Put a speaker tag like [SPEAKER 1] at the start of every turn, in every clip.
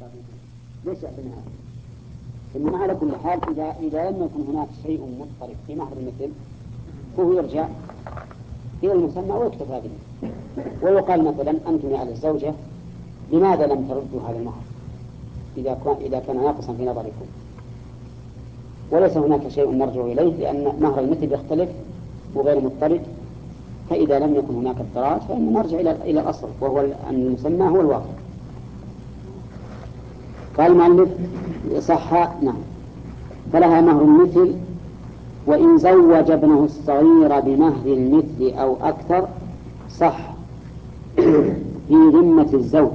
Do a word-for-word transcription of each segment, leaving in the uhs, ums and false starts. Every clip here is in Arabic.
[SPEAKER 1] ليش يعطينا هذا؟ إنما على كل حال إذا إذا لم يكن هناك شيء مضطرب في مهر المثل فهو يرجع إلى المسمى ويكتفى به. ويقال مثلا أنتم على الزوجة لماذا لم تردوا هذا المهر إذا كان إذا كان ناقصا في نظركم، وليس هناك شيء نرجع إليه لأن مهر المثل يختلف وغير مضطرد. فإذا لم يكن هناك اضطراد فإن نرجع إلى إلى الأصل وهو أن المسمى هو الواقع. قال المؤلف صح نعم فلها مهر المثل وإن زوج ابنه الصغير بمهر المثل أو أكثر صح في ذمة الزوج،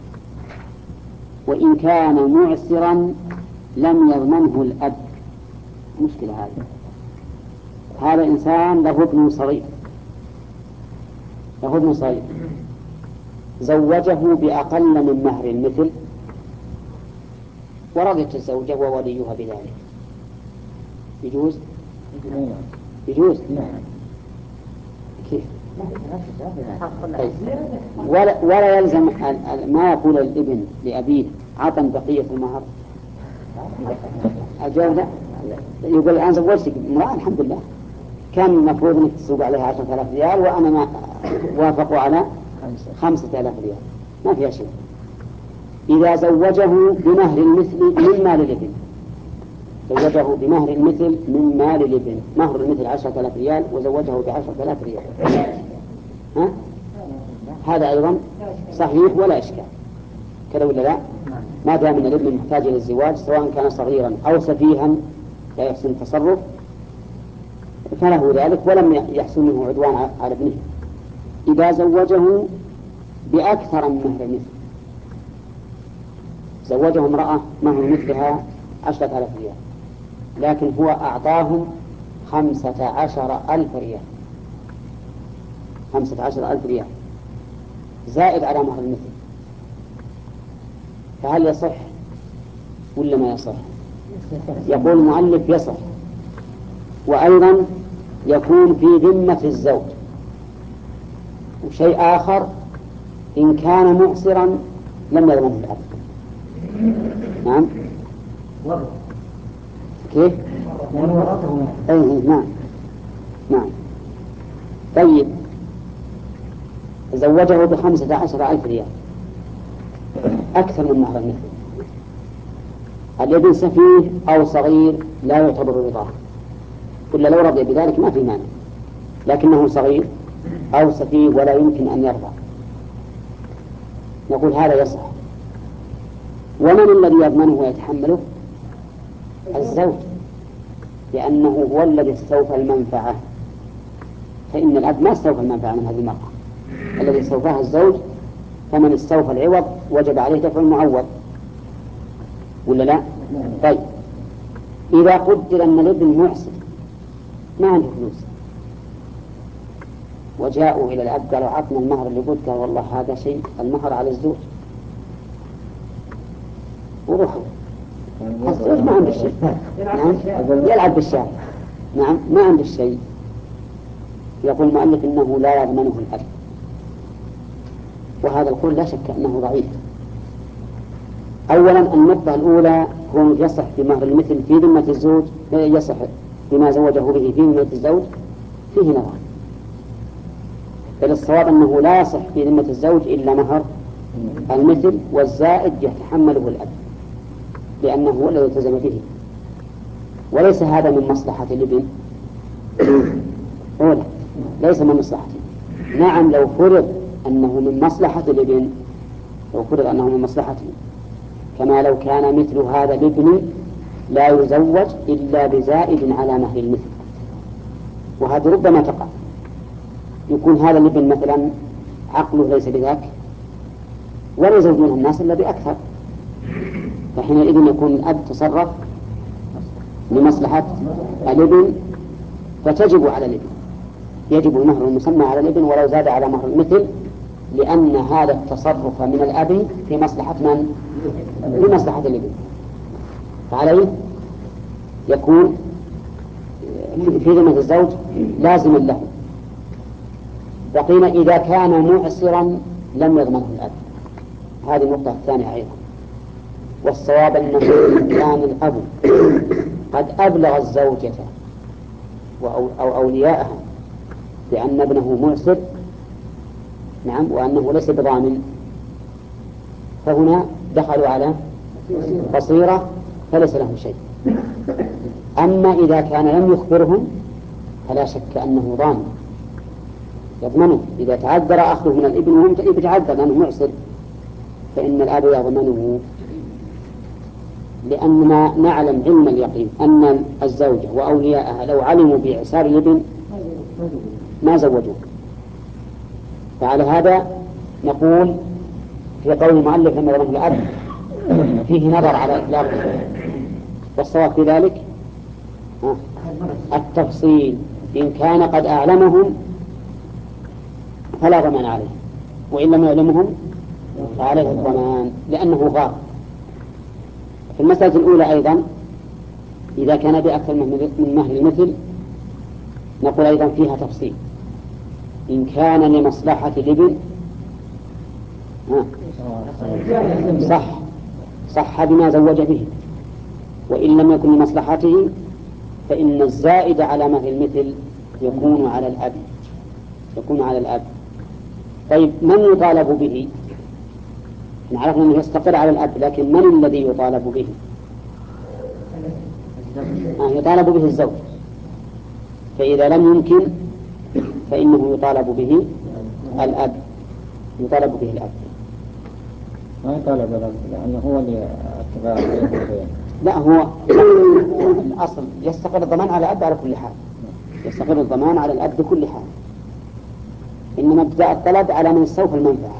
[SPEAKER 1] وإن كان معسرا لم يضمنه الأب. مشكلة هذه. هذا إنسان له ابن صغير له ابن صغير زوجه بأقل من مهر المثل ورضت الزوجة ووليها بذلك، يجوز؟ يجوز؟ كيف؟ ولا, ولا يلزم ما يقول الابن لأبيه عطا بقية المهر. الجواب لا. يقول الآن زوجتك امرأة الحمد لله كان المفروض أنك تسوق عليها عشرة آلاف ريال وأنا ما وافقوا على خمسة آلاف ريال، ما فيها شيء. إذا زوجه بمهر المثل من مال الابن، زوجه بمهر المثل من مال الابن، مهر المثل عشرة آلاف ريال وزوجه بعشرة آلاف ريال، ها؟ هذا أيضا صحيح ولا إشكال كذا ولا لا؟ ما دام أن الابن محتاج إلى الزواج سواء كان صغيرا أو سفيها لا يحسن التصرف فله ذلك ولم يحصل منه عدوان على ابنه. إذا زوجه بأكثر من مهر المثل، زوجه امرأة مهر مثلها عشرة آلاف ريال لكن هو أعطاهم خمسة عشر ألف ريال، خمسة عشر ألف ريال زائد على مهر المثل، فهل يصح ولا ما يصح؟ يقول المؤلف يصح، وأيضا يكون في ذمة الزوج. وشيء آخر إن كان معسرا لم يضمنه الأب. نعم كيف؟ أيه نعم نعم. طيب زوجه بخمسة عشر ألف ريال أكثر من مهر المثل، الابن سفيه أو صغير لا يعتبر رضاه، إلا لو رضي بذلك ما في مانع، لكنه صغير أو سفيه ولا يمكن أن يرضى، نقول هذا يصح. ومن الذي يضمنه ويتحمله؟ الزوج، لأنه هو الذي استوفى المنفعة، فإن الأب ما استوفى المنفعة من هذه المرأة، الذي استوفاها الزوج، فمن استوفى العوض وجب عليه دفع المعوض ولا لا؟ طيب إذا قدر أن الابن محسن ما عنده فلوس وجاءوا إلى الأب قالوا عطنا المهر اللي قلت، قال والله هذا شيء المهر على الزوج وروحوا الزوج ما عنده شيء، نعم يلعب بالشارع، نعم ما عنده شيء، يقول المؤلف إنه لا يضمنه الأب. وهذا القول لا شك أنه ضعيف. أولا النقطة الأولى هو يصح في مهر المثل في ذمة الزوج، يصح بما زوجه به في ذمة الزوج فيه نظر، بل الصواب أنه لا يصح في ذمة الزوج إلا مهر المثل، والزائد يتحمله الأب لأنه هو الذي التزم به، وليس هذا من مصلحة الابن أولا، ليس من مصلحته. نعم لو فرض أنه من مصلحة الابن، لو فرض أنه من مصلحته، كما لو كان مثل هذا الابن لا يزوج إلا بزائد على مهر المثل، وهذا ربما تقع، يكون هذا الابن مثلا عقله ليس بذاك ولا يزوجون الناس إلا بأكثر، فحينئذ يكون الأب تصرف لمصلحة الابن فتجب على الابن، يجب المهر المسمى على الابن ولو زاد على مهر المثل، لأن هذا التصرف من الأب في مصلحة من؟ في مصلحة الابن، فعليه يكون في ذمة الزوج لازما له. وقيل إذا كان معسرا لم يضمنه الأب، هذه النقطة الثانية أيضا، والصواب أنه كان الأب قد أبلغ الزوجة أو أولياءها بأن ابنه معسر، نعم، وأنه ليس بضامن، فهنا دخلوا على بصيرة فليس لهم شيء. أما إذا كان لم يخبرهم فلا شك أنه ضامن يضمنه. إذا تعذر أخذه من الابن وهم يتعذر لأنه معسر فإن الأب يضمنه، لأننا نعلم علم اليقين أن الزوجة وأولياءها لو علموا بإعسار الابن ما زوجوه. فعلى هذا نقول في قول المؤلف أن الأب فيه نظر على إطلاقه، والصواب في ذلك التفصيل. إن كان قد أعلمهم فلا ضمان عليه، وإن لم يعلمهم فعليه الضمان لأنه غار. في المسألة الأولى أيضا إذا كان بأكثر من مهر المثل نقول أيضا فيها تفصيل. إن كان لمصلحة الابن صح صح بما زوج به، وإن لم يكن لمصلحته فإن الزائد على مهر المثل يكون على الأب يكون على الأب. طيب من يطالب به؟ نعرف أنه يستقر على الأب، لكن من الذي يطالب به؟ آه يطالب به الزوج، فإذا لم يمكن فإنه يطالب به الأب يطالب به الأب
[SPEAKER 2] ما يطالب الأب لأنه هو اللي اتباع.
[SPEAKER 1] لا، هو الأصل يستقر الضمان على الأب على كل حال، يستقر الضمان على الأب بكل حال، إنما ابتداء الطلب على من استوفى المنفعة.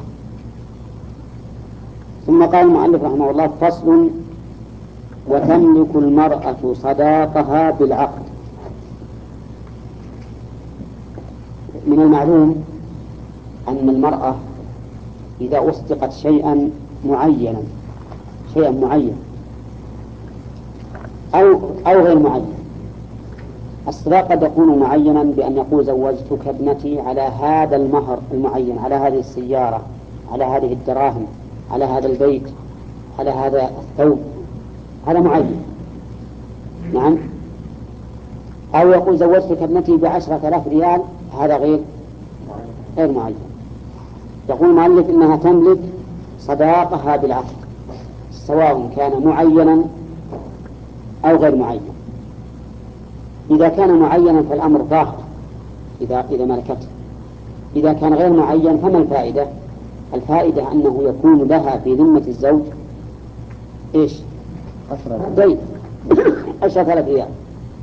[SPEAKER 1] ثم قال المؤلف رحمه الله: فصل: وتملك المرأة صداقها بالعقد. من المعلوم أن المرأة إذا أصدقت شيئا معينا شيئا معين أو أو غير معين، الصداق قد يكون معينا بأن يقول زوجتك ابنتي على هذا المهر المعين، على هذه السيارة، على هذه الدراهم، على هذا البيت، على هذا الثوب، هذا معين، نعم. أو يقول زوجتك ابنتي بعشرة آلاف ريال، هذا غير غير معين. يقول المؤلف إنها تملك صداقها بالعقد سواء كان معينا أو غير معين. إذا كان معينا فالأمر ظاهر إذا إذا ملكته. إذا كان غير معين فما الفائدة؟ الفائدة أنه يكون لها في ذمة الزوج إيش؟ دين عشرة آلاف ريال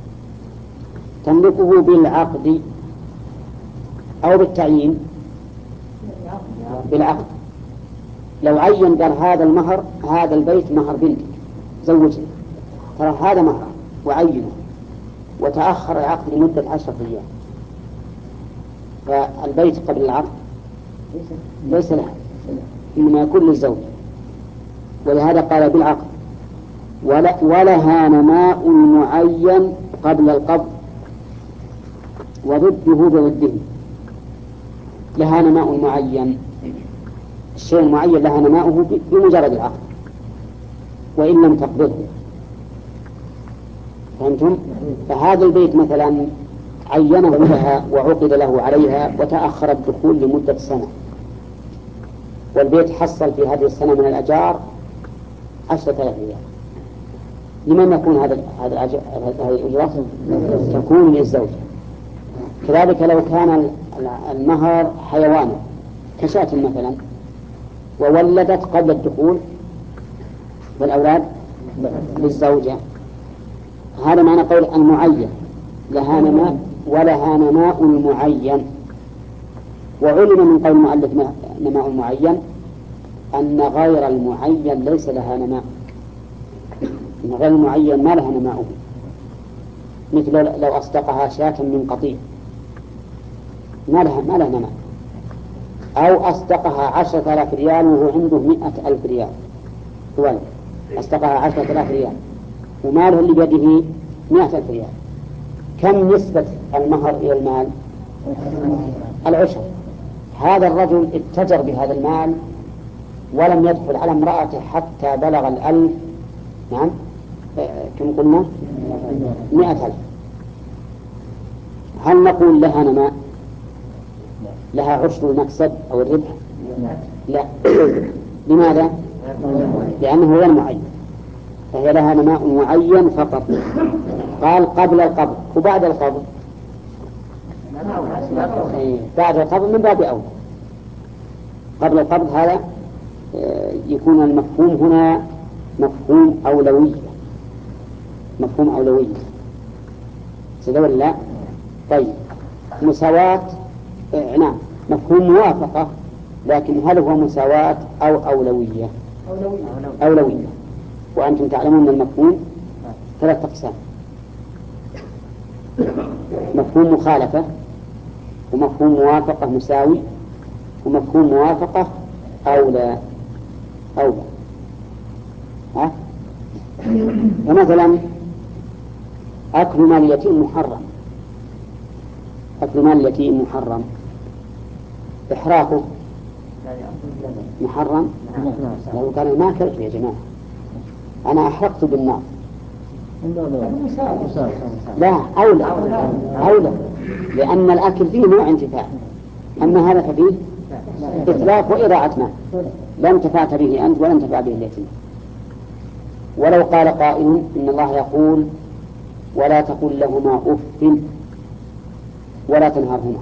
[SPEAKER 1] تملكه بالعقد أو بالتعيين. بالعقد، لو عين قال هذا المهر، هذا البيت مهر بنتك زوجني، ترى هذا مهر وعينه، وتأخر العقد لمدة عشرة أيام، فالبيت قبل العقد ليس له، إنما يكون للزوج، ولهذا قال بالعقد. ولها نماء معين قبل القبض وضده بضده. لها نماء معين، الشيء المعين لها نماؤه بمجرد العقد وإن لم تقبضه. فهمتم؟ فهذا البيت مثلا عينه لها وعقد له عليها وتأخر الدخول لمدة سنة، والبيت حصل في هذه السنة من الأجار عشرة آلاف ريال. لمن يكون هذا هذا هذه الأجرة؟ تكون للزوج. كذلك لو كان المهر حيوانا كشاة مثلا وولدت قبل الدخول والأولاد للزوجة، هذا معنى قول المعين لها نماء ولها نماء المعين. وعلم من قول المؤلف نماء المعين أن غير المعين ليس لها نماء، إن غير المعين ما لها نماؤه، مثل لو أصدقها شاة من قطيع ما لها ما لها نماء، أو أصدقها عشرة آلاف ريال وهو عنده مئة ألف ريال، ولد أصدقها عشرة آلاف ريال وماله اللي بيده مئة ألف ريال، كم نسبة المهر إلى المال؟ العشر. هذا الرجل اتجر بهذا المال ولم يدخل على امرأته حتى بلغ الألف نعم كم قلنا مئة ألف. هل نقول لها نماء لها عشر المكسب أو الربح؟ لا. لماذا؟ لأنه غير معين، فهي لها نماء معين فقط. قال قبل القبض وبعد القبض. بعد القبض من باب أولى. قبل القبض هذا يكون المفهوم هنا مفهوم أولوية، مفهوم أولوية سيدة ولا لا؟ طيب مساواة نعم مفهوم موافقة، لكن هل هو مساواة أو أولوية؟ أولوية, أولوية. وأنتم تعلمون المفهوم ثلاث أقسام: مفهوم مخالفة، ومفهوم موافقة مساوي، ومفهوم موافقة أولى أولى. ها؟ ومثلا أكل مال اليتيم محرم، أكل مال اليتيم محرم، إحراقه محرم. لو كان ما أكلت يا جماعة أنا أحرقت بالنار لا أولى أولى، لأن الأكل فيه نوع انتفاع، أما هذا ففيه إطلاق وإضاعة مال، لا انتفعت به أنت ولا انتفع به اليتيم. ولو قال قائل إن الله يقول ولا تقل لهما أف ولا تنهرهما،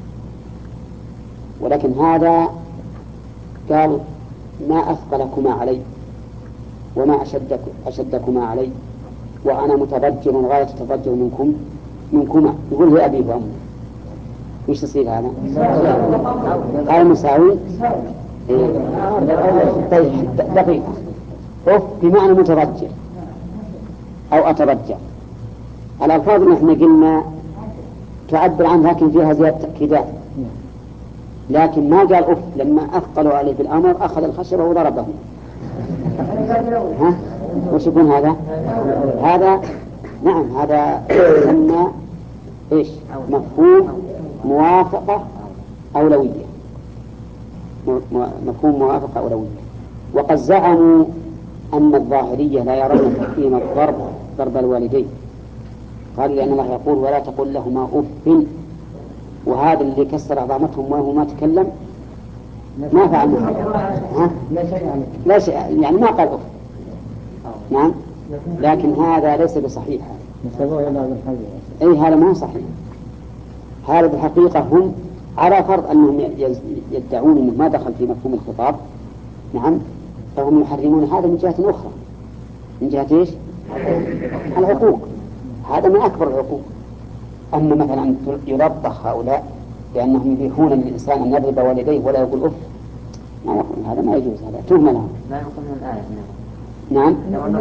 [SPEAKER 1] ولكن هذا قال ما أثقلكما علي وما أشدك أشدكما علي وأنا متضجر غاية تضجر منكم منكما، يقول هي أبي وأمي. وش تصير هذا؟ قال مساوي. إيه. طيب دقيقة، أف بمعنى متضجر أو أتضجر. الألفاظ اللي احنا قلنا تعبر عنها لكن فيها زيادة تأكيدات، لكن ما قال أف لما أثقلوا عليه بالأمر أخذ الخشبة وضربه. ها؟ وش يكون هذا؟ هذا نعم هذا يسمى إيش؟ مفهوم موافقة أولوية، مفهوم موافقة أولوية. وقد زعموا أن الظاهرية لا يرون تحكيم الضرب ضرب الوالدين، قالوا لأن الله يقول ولا تقل لهما أف، وهذا اللي كسر عظامتهم وهو ما تكلم ما فعل ها؟ لا شيء يعني ما قال أف. نعم لكن هذا ليس بصحيح. أي هذا ما صحيح. هذا بالحقيقة هم على فرض أنهم يدعون أنه ما دخل في مفهوم الخطاب، نعم، فهم يحرمون هذا من جهة أخرى، من جهة إيش؟ العقوق. هذا من أكبر العقوق. أما مثلا يلطخ هؤلاء لأنهم يبيحون للإنسان أن يضرب والديه ولا يقول أف، ما يقول هذا ما يجوز، هذا تهمة لهم.
[SPEAKER 3] لا يقول من الآية.
[SPEAKER 1] نعم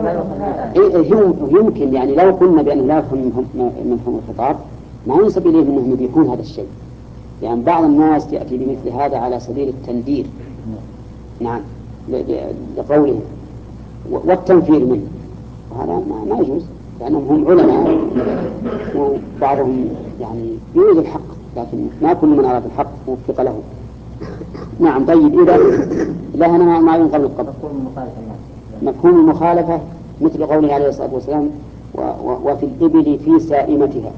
[SPEAKER 1] يمكن يعني لو قلنا بأنه لا يفهم من مفهوم الخطاب ما ينسب إليه أنهم يبيحون هذا الشيء، يعني بعض الناس يأتي بمثل هذا على سبيل التندير، نعم، لقوله والتنفير منه، وهذا ما يجوز لأنهم هم علماء وبعضهم يعني يريد الحق، لكن ما كل من أراد الحق وفق له. نعم. طيب إذا لها ما ينقل القبر مفهوم المخالفة مثل قوله عليه الصلاة والسلام وفي الإبل في سائمتها،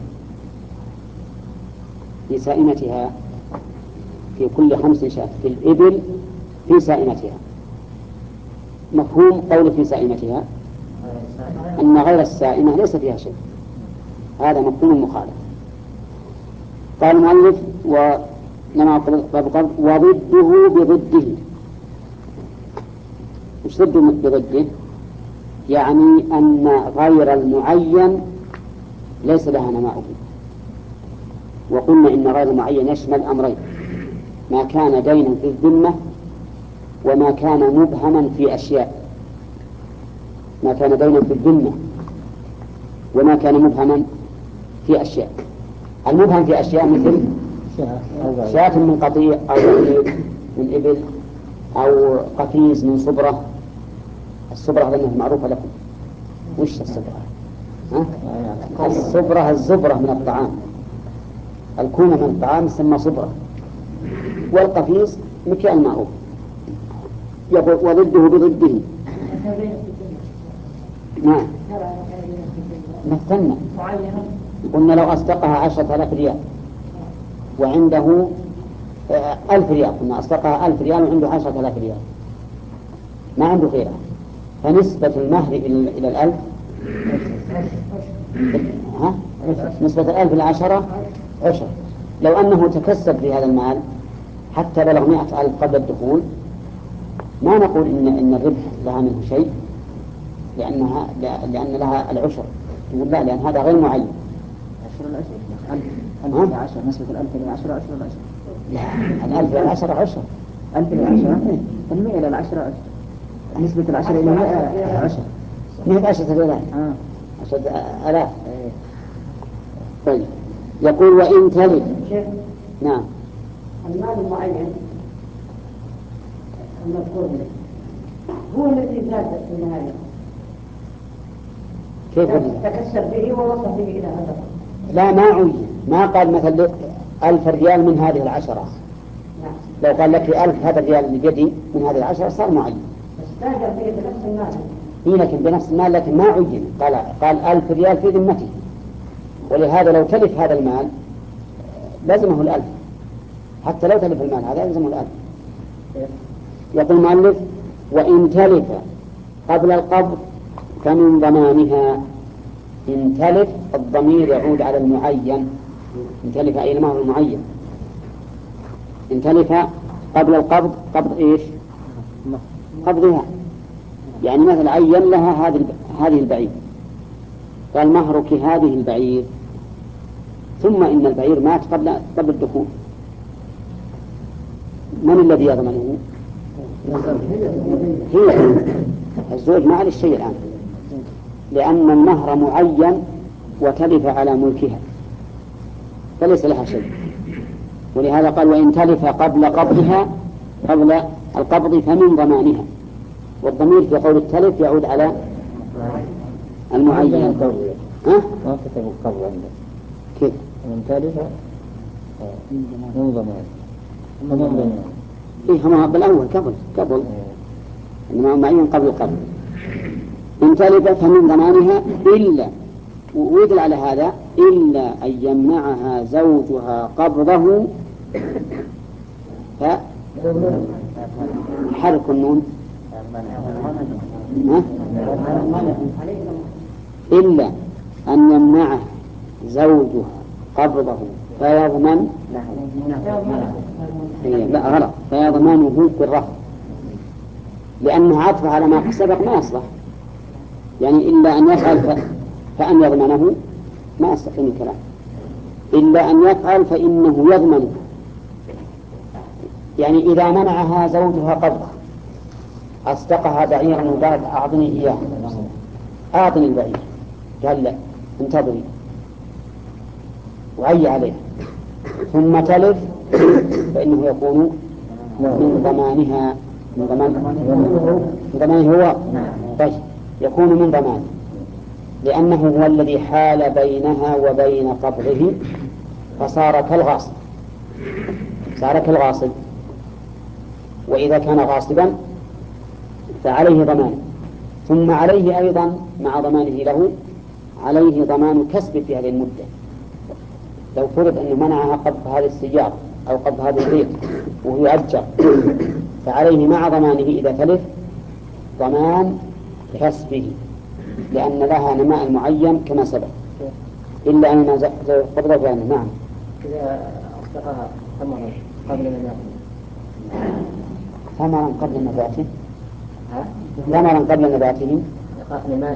[SPEAKER 1] في سائمتها في كل خمس شاة، في الإبل في سائمتها. مفهوم قول في سائمتها أن غير السائمة ليس فيها شيء، هذا مفهوم المخالفة. قال المؤلف ولما قبل وضده بضده. وش ضده بضده؟ يعني أن غير المعين ليس لها نماء به. وقلنا إن غير المعين يشمل أمرين: ما كان دينا في الذمة وما كان مبهما في أشياء. ما كان دينا في الذمة وما كان مبهما في أشياء. المبهم في أشياء مثل شاة من قطيع أو من إبل أو قفيز من صبرة. الصبرة هذه معروفة لكم. وش الصبرة؟ ها؟ الصبرة الزبرة من الطعام، الكومة من الطعام تسمى صبرة، والقفيز مكيال معروف. يقول وضده بضده. نعم نفتنا قلنا لو أصدقها عشرة آلاف ريال وعنده ألف ريال، قلنا أصدقها ألف ريال وعنده عشرة آلاف ريال ما عنده غيرها، فنسبة المهر إلى الألف ها؟ نسبة الألف إلى عشرة عشر. لو أنه تكسب في هذا المال حتى بلغ مئة ألف قبل الدخول ما نقول إن إن الربح لها منه شيء، لأنها لأن لها العشر، نقول لا، لأن هذا غير معين.
[SPEAKER 3] عشرة العشر ألف ألف إلى عشرة، نسبة الألف إلى عشرة عشرة العشر.
[SPEAKER 1] لا، الألف إلى عشرة عشر.
[SPEAKER 3] ألف إلى عشرة، المئة إلى العشرة عشر. نسبة العشرة إلى المئة عشر.
[SPEAKER 1] مئة عشرة آلاف.
[SPEAKER 3] آه.
[SPEAKER 1] عشرة آلاف. طيب يقول وإن تلف. نعم.
[SPEAKER 4] المال المعين المذكور هو الذي زاد في النهاية.
[SPEAKER 1] كيف
[SPEAKER 4] تكسب به ووصل به إلى هذا؟
[SPEAKER 1] لا، ما عين، ما قال مثلا ألف ريال من هذه العشرة.
[SPEAKER 4] نعم.
[SPEAKER 1] لو قال لك ألف هذا الريال بيدي من هذه العشرة صار معين.
[SPEAKER 4] بس تاجر فيه بنفس المال.
[SPEAKER 1] إيه لكن بنفس المال، لكن ما عين، قال قال ألف ريال في ذمته، ولهذا لو تلف هذا المال لازمه الألف، حتى لو تلف المال هذا لازمه الألف. يقول المؤلف وإن تلف قبل القبض فمن ضمانها. إن تلف الضمير يعود على المعين، إن تلف أي المهر المعين. إن تلف قبل القبض، قبض إيش؟ قبضها، يعني مثل عين لها هذه هذه البعير، قال مهرك هذه البعير، ثم إن البعير مات قبل قبل الدخول، من الذي يضمنه؟ هي الزوج ما عليه الشيء الآن، لأن المهر معين وتلف على ملكها فليس لها شيء، ولهذا قال وإن تلف قبل قبضها، قبل القبض فمن ضمانها، والضمير في قول التلف يعود على المعين. ها؟
[SPEAKER 2] ما كتبوا القبض عنده
[SPEAKER 1] كيف؟
[SPEAKER 2] من تلف من ضمان من ضمان.
[SPEAKER 1] إيه هم بالأول قبل قبل إنما معين قبل القبض. إن تلف فمن ضمانها إلا، ويدل على هذا إلا أن يمنعها زوجها قبضه، فحرك النون إلا أن يمنعه زوجها قبضه فيضمن، لا غلط، فيضمنه بالرفض، لأنه عطف على ما سبق ما يصلح، يعني إلا أن يفعل فأن يضمنه ما يستقيم الكلام، إلا أن يفعل فإنه يضمنه، يعني إذا منعها زوجها قبضه، أصدقها بعيرا وقالت أعطني إياه، أعطني البعير، قال لا انتظري وعي عليه، ثم تلف فإنه يكون من ضمانها، من ضمان من ضمانه هو، طيب يكون من ضمانه، لأنه هو الذي حال بينها وبين قبضه، فصار كالغاصب، صار كالغاصب، وإذا كان غاصبا فعليه ضمان، ثم عليه أيضا مع ضمانه له عليه ضمان كسب في هذه المدة. لو فرض أنه منعها قبض هذه السيارة أو قبض هذا البيت وهو يؤجر، فعليه مع ضمانه إذا تلف ضمان كسبه، لأن لها نماء معين كما سبق، إلا أن قبض فعلا. نعم.
[SPEAKER 3] إذا أصدقها ثمرا قبل نباته.
[SPEAKER 1] ثمرا قبل نباته. ثمرا قبل نباته.
[SPEAKER 3] نماء.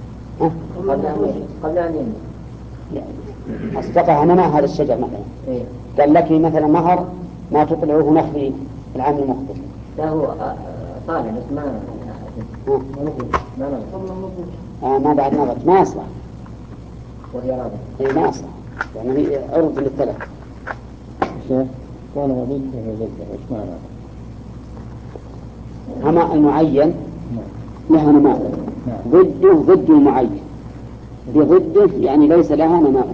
[SPEAKER 3] قبل أن ينمو.
[SPEAKER 1] أصدقها نماء هذا الشجر مثلا.
[SPEAKER 3] إيه.
[SPEAKER 1] قال لك مثلا مهر ما تطلعه نخلي في العام المقبل.
[SPEAKER 3] لا هو طالع بس ما ما
[SPEAKER 1] آه ما بعد نضج ما يصلح.
[SPEAKER 3] وهي رابع.
[SPEAKER 1] إيه ما يصلح، يعني هي عرض للثلاث.
[SPEAKER 2] شيخ كان ضده وضده إيش معنى؟
[SPEAKER 1] نماء المعين لها نماء، ضده ضد المعين، بضده يعني ليس لها نماء،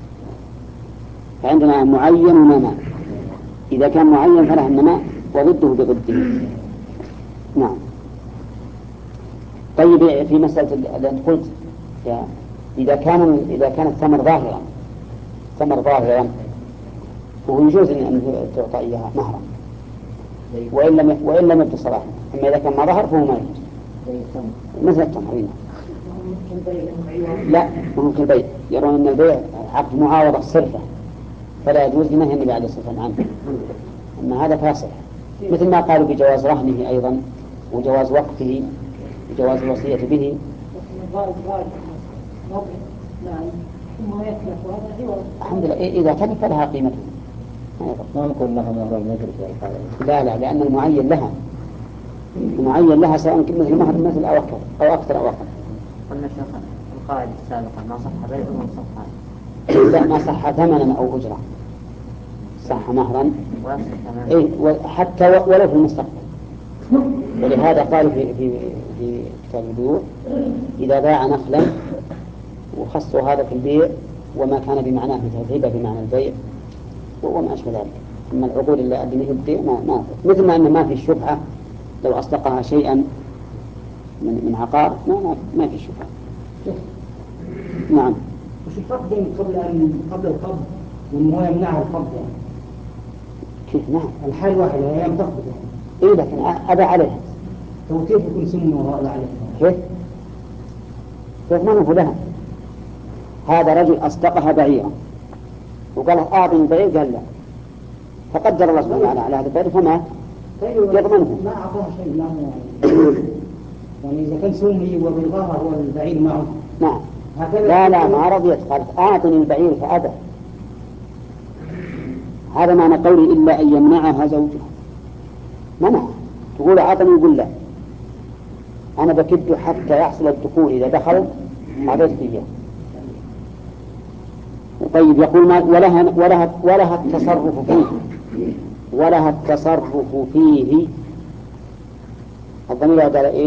[SPEAKER 1] فعندنا معين ونماء، إذا كان معين فلها النماء وضده بضده. نعم. طيب في مسألة اللي أنت قلت إذا كان إذا كان الثمر ظاهرا ثمر ظاهرا وهو يجوز أن تعطى إياها مهرا وإن لم وإن لم يبدو صلاحا، أما إذا كان ما ظهر فهو ما يجوز مثل التمر. لا ممكن البيع، يرون أن البيع عقد معاوضة صرفة فلا يجوز لنهي النبي عليه الصلاة والسلام عنه، أما هذا فاصل مثل ما قالوا بجواز رهنه أيضا وجواز وقته وجواز الوصية به. الحمد لله إذا تلف فلها قيمته
[SPEAKER 2] ما نقول لها مهر المجرد.
[SPEAKER 1] لا لا لأن المعين لها المعين لها سواء مثل مهر مثل أو أكثر أو أكثر أو أقل.
[SPEAKER 3] قلنا شيخ القاعدة السابقة ما صح بيع وما صح هذا.
[SPEAKER 1] لا ما صح ثمنا أو أجرة، صح مهرا إيه حتى ولو في المستقبل. ولهذا قالوا في في في كتاب البيوع إذا باع نخلا وخصوا هذا في البيع وما كان بمعناه مثل الهبة بمعنى البيع وما أشبه ذلك. أما العقود اللي أدنيه البيع ما ما مثل ما أن ما في الشفعة لو أصدقها شيئا من من عقار ما ما, ما في الشفعة. نعم.
[SPEAKER 5] وش الفرق بين قبل أن قبل القبض وإنه هو يمنعها القبض يعني؟
[SPEAKER 1] كيف نعم؟
[SPEAKER 5] الحال واحد هي لم تقبض يعني.
[SPEAKER 1] إيه لكن أبى عليها.
[SPEAKER 5] فكيف يكون سمنه وراء عليها؟
[SPEAKER 1] كيف؟ كيف ما نقول لها؟ هذا رجل أصدقها بعيرا وقال أعطني البعير قال لا، فقدر الله سبحانه وتعالى على هذا البعير فمات يضمنه.
[SPEAKER 5] ما أعطاه شيء لا يعني إذا كان سمي وبالغاها هو البعير معه.
[SPEAKER 1] نعم. لا لا ما رضيت، قالت أعطني البعير فأبى. هذا معنى قولي إلا أن يمنعها زوجها. منع تقول أعطني يقول لا، أنا بكد حتى يحصل الدخول، إذا دخل أعطيت فيه. طيب يقول ما ولها ولها ولها التصرف فيه ولها التصرف فيه الضمير قال إيش؟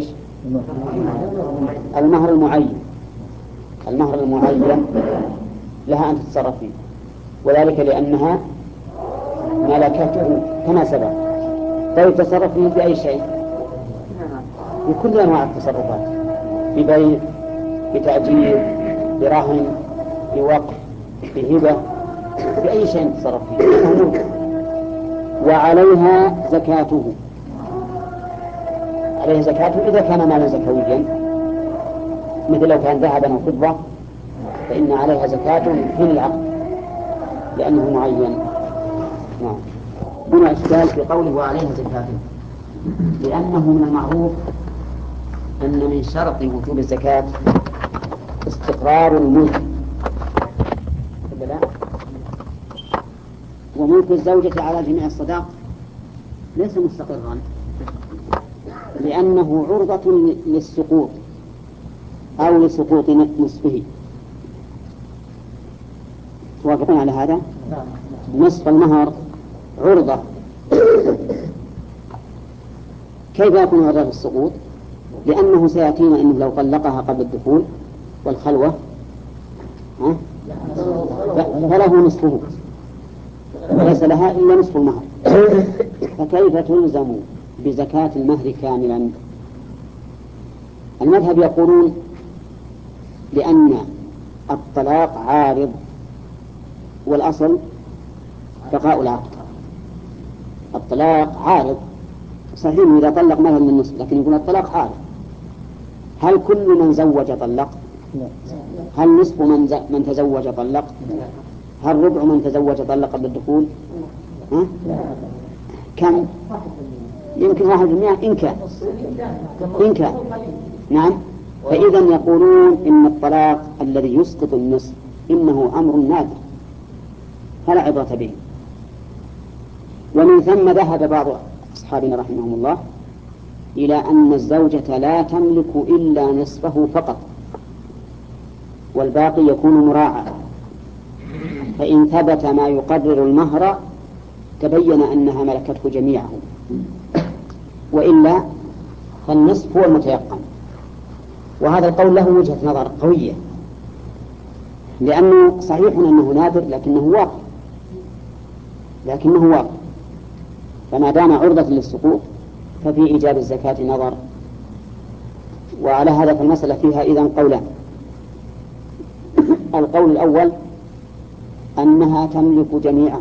[SPEAKER 1] المهر المعين. المهر المعين لها أن تتصرف فيه، وذلك لأنها ملكته كما سبق. طيب تصرف فيه بأي شيء؟ بكل أنواع التصرفات، ببيع، بتأجير، برهن، بوقف، بهبة، بأي شيء تصرف فيه. وعليها زكاته، عليه زكاته إذا كان مالا زكويا مثل لو كان ذهبا أو فضة فإن عليها زكاته من حين العقد لأنه معين. نعم. هنا إشكال في قوله وعليها زكاته، لأنه من المعروف أن من شرط وجوب الزكاة استقرار الملك، وملك الزوجة على جميع الصداق ليس مستقرا لأنه عرضة للسقوط أو لسقوط نصفه. توافقون على هذا؟ نصف المهر عرضة. كيف يكون عرضة للسقوط؟ لأنه سيأتينا أنه لو طلقها قبل الدخول والخلوة فله نصفه وليس لها إلا نصف المهر، فكيف تلزم بزكاة المهر كاملا؟ المذهب يقولون لأن الطلاق عارض والأصل بقاء العقد. الطلاق عارض صحيح إذا طلق مثلا من النصف، لكن يقول الطلاق عارض. هل كل من زوج طلق؟ هل نصف من, ز... من تزوج طلق؟ هل ربع من تزوج طلق قبل الدخول؟ ها؟ كم؟ يمكن واحد بالمئة إن كان إن كان نعم. فإذا يقولون إن الطلاق الذي يسقط النصف إنه أمر نادر فلا عبرة به. ومن ثم ذهب بعض أصحابنا رحمهم الله إلى أن الزوجة لا تملك إلا نصفه فقط والباقي يكون مراعى، فإن ثبت ما يقرر المهر تبين أنها ملكته جميعه، وإلا فالنصف هو المتيقن. وهذا القول له وجهة نظر قوية، لأنه صحيح أنه نادر لكنه واقع لكنه واقع فما دام عرضة للسقوط ففي إيجاب الزكاة نظر وعلى هذا فالمسألة فيها إذن قولان. القول الأول أنها تملك جميعا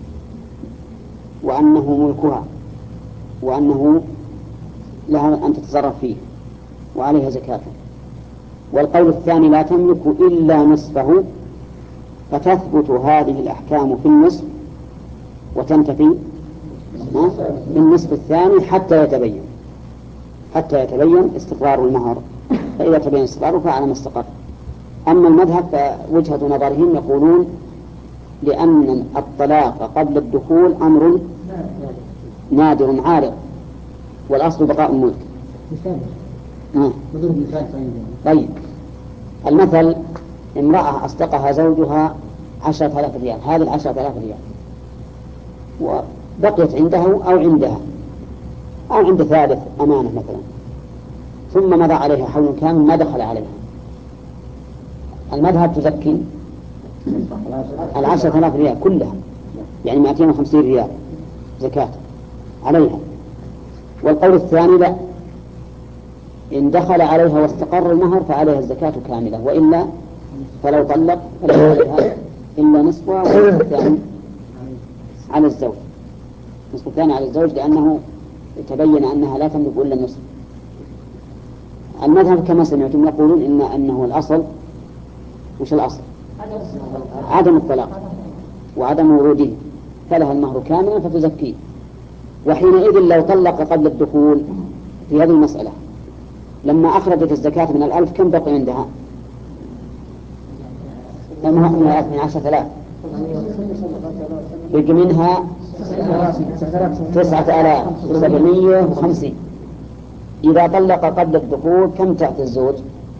[SPEAKER 1] وأنه ملكها وأنه لها أن تتصرف فيه وعليها زكاته. والقول الثاني لا تملك إلا نصفه، فتثبت هذه الأحكام في النصف وتنتفي في النصف الثاني حتى يتبين حتى يتبين استقرار المهر، فإذا تبين استقراره فعلى ما استقر. أما المذهب فوجهة نظرهم يقولون لأن الطلاق قبل الدخول أمر نادر عارض والأصل بقاء الملك.
[SPEAKER 5] نضرب مثال
[SPEAKER 1] طيب، المثل امرأة أصدقها زوجها عشرة آلاف ريال، هذه العشرة آلاف ريال وبقيت عنده أو عندها أو عند ثالث أمانة مثلا، ثم مضى عليها حول كامل ما دخل عليها، المذهب تزكي العشرة آلاف ريال كلها، يعني مئتين وخمسين ريال زكاة عليها. والقول الثاني لا، إن دخل عليها واستقر المهر فعليها الزكاة كاملة، وإلا فلو طلق فلا عليها إلا نصفها، والنصف الثاني على الزوج النصف الثاني على الزوج لأنه تبين أنها لا تملك إلا النصف. المذهب كما سمعتم يقولون إن أنه الأصل، وش الأصل؟ عدم الطلاق وعدم وروده، فلها المهر كاملا فتزكيه. وحينئذ لو طلق قبل الدخول في هذه المسألة لما أخرجت الزكاة من الألف كم بقي عندها؟ من عشرة آلاف بقي منها تسعة آلاف وسبعمية وخمسين. إذا طلق قبل الدخول كم تعطي الزوج؟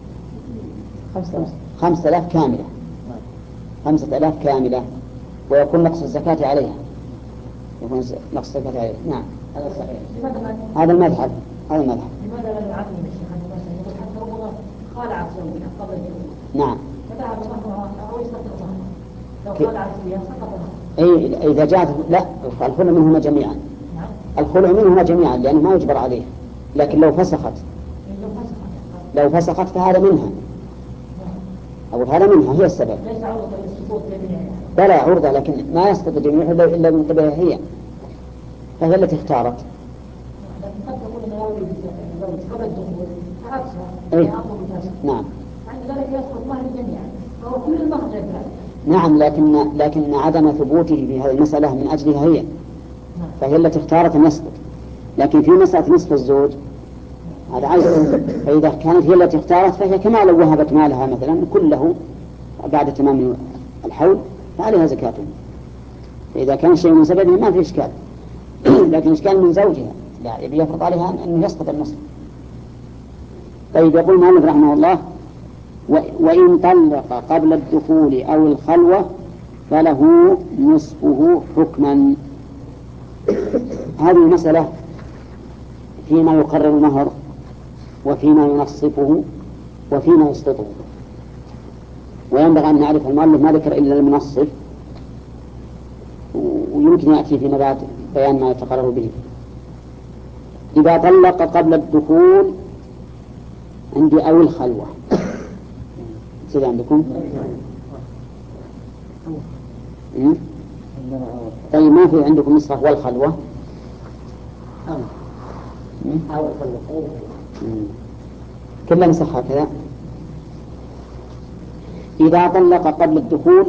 [SPEAKER 1] خمسة آلاف كاملة خمسة آلاف كاملة ويكون نقص الزكاة عليها يكون نقص الزكاة عليها. نعم هذا صحيح. هذا المذهب هذا المذهب.
[SPEAKER 4] لماذا لا نعلم الشيخ حتى حتى ربما خالع زوجها قبل الدخول؟
[SPEAKER 1] نعم.
[SPEAKER 4] فذهب ظهرها أو يسقط ظهرها لو خالع فيها سقط
[SPEAKER 1] أي
[SPEAKER 4] ظهرها.
[SPEAKER 1] إذا جاءت لا الخلع منهما جميعا. الخلع منهما جميعا لأنه ما يجبر عليه، لكن لو فسخت لو فسخت فهذا منها أو هذا منها هي السبب.
[SPEAKER 4] ليس عرضة للسقوط جميعا.
[SPEAKER 1] بلا عرضة، لكن ما يسقط جميعا إلا من قبلها هي، فهي التي اختارت.
[SPEAKER 4] لكن قد تكون من أول الزوج قبل الدخول فأكثر.
[SPEAKER 1] أي نعم.
[SPEAKER 4] عند ذلك يسقط مهر جميعا فهو كل المهر جميعا.
[SPEAKER 1] نعم، لكن لكن عدم ثبوته في هذه المسألة من أجلها هي، فهي التي اختارت أن يسقط. لكن في مسألة نصف الزوج هذا عايز، فإذا كانت هي التي اختارت فهي كما لو وهبت مالها مثلا كله بعد تمام الحول فعليها زكاته. فإذا كان شيء من سببه ما في إشكال، لكن إشكال من زوجها لا يفرض عليها أنه يسقط النصف. طيب، يقول مالك رحمه الله: وإن طلق قبل الدخول أو الخلوة فله نصفه حكما. هذه المسألة فيما يقرر المهر وفيما ينصفه وفيما يسقطه، وينبغي أن نعرف المؤلف ما ذكر إلا المنصف، ويمكن يأتي فيما بعد بيان ما يتقرر به. إذا طلق قبل الدخول عندي أو الخلوة سيدي عندكم. طيب، ما في عندكم نسخة والخلوة؟
[SPEAKER 3] أو الخلوة
[SPEAKER 1] كلها نسخة كذا. إذا طلق قبل الدخول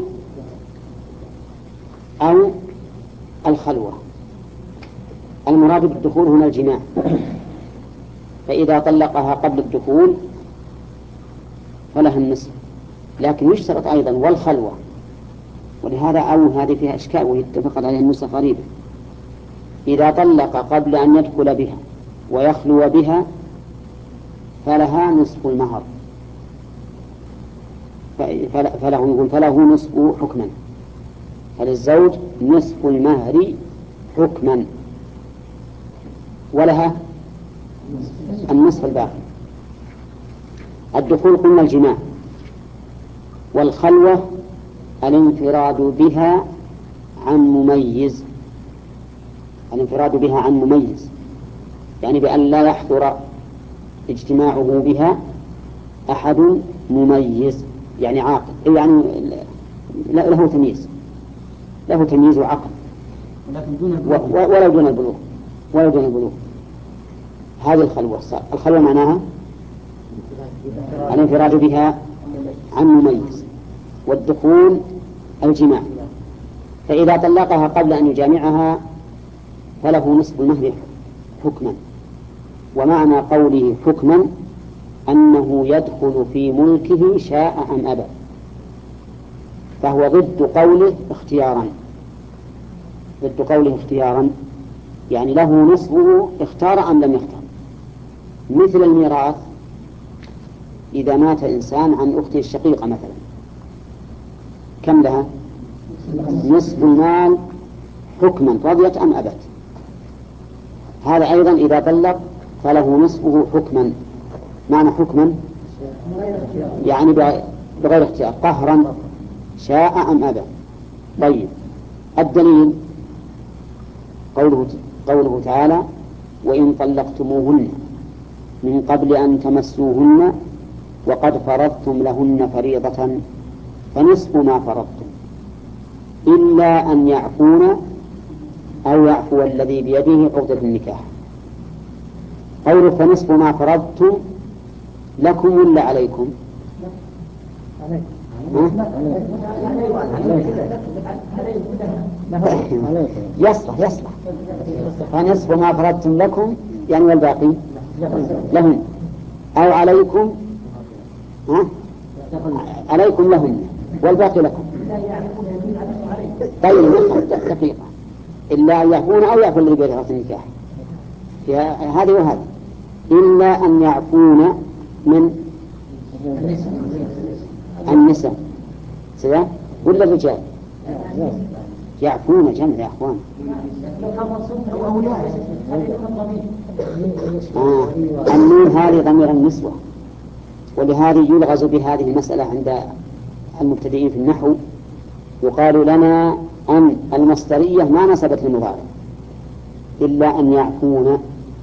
[SPEAKER 1] أو الخلوة، المراد بالدخول هنا الجماع، فإذا طلقها قبل الدخول فلها النصف، لكن يشترط أيضا والخلوة، ولهذا أو هذه فيها إشكال ويتفق عليها النسخ قريبا. إذا طلق قبل أن يدخل بها ويخلو بها فلها نصف المهر، فله يقول فله نصف حكما، فللزوج نصف المهر حكما ولها النصف الباقي. الدخول قلنا الجماع، والخلوة الانفراد بها عن مميز، الانفراد بها عن مميز يعني بأن لا يحضر اجتماعه بها أحد مميز يعني عاقل، يعني له تمييز، له تمييز وعقل،
[SPEAKER 5] لكن دون
[SPEAKER 1] و- و- ولو دون البلوغ، ولو دون البلوغ. هذه الخلوة. الخلوة معناها الانفراد بها عن مميز، والدخول الجماع. فإذا طلقها قبل أن يجامعها فله نصف المهر حكما. ومعنى قوله حكما أنه يدخل في ملكه شاء أم أبى، فهو ضد قوله اختيارا، ضد قوله اختيارا يعني له نصفه اختار أم لم يختار. مثل الميراث إذا مات إنسان عن أخته الشقيقة مثلا، كم لها؟ نصف المال حكما رضيت أم أبت. هذا أيضا إذا طلق فله نصفه حكما. معنى حكما يعني بغير اختيار، قهرا شاء أم أبى. طيب الدليل قوله, قوله تعالى وإن طلقتموهن من قبل أن تمسوهن وقد فرضتم لهن فريضة فنصف ما فرضتم إلا أن يعفون أو يعفو الذي بيده عقدة النكاح. قوله فنصف ما فرضتم لكم ولا عليكم؟ يصلح يصلح فنصف ما فرضتم لكم يعني والباقي لهم، أو عليكم ها؟ عليكم لهم والباقي لكم. طيب دقيقة إلا أن يعفون أو يعفو الذي بيده عقدة النكاح، هذه وهذه. إلا أن يعفون من النساء سواء ولا الرجال؟ يعفون جمع يا أخوان. آه. النون هذه ضمير النسوة، ولهذا يلغز بهذه المسألة عند المبتدئين في النحو. يقال لنا أن المصدرية ما نسبت للمضارع إلا أن يعفون،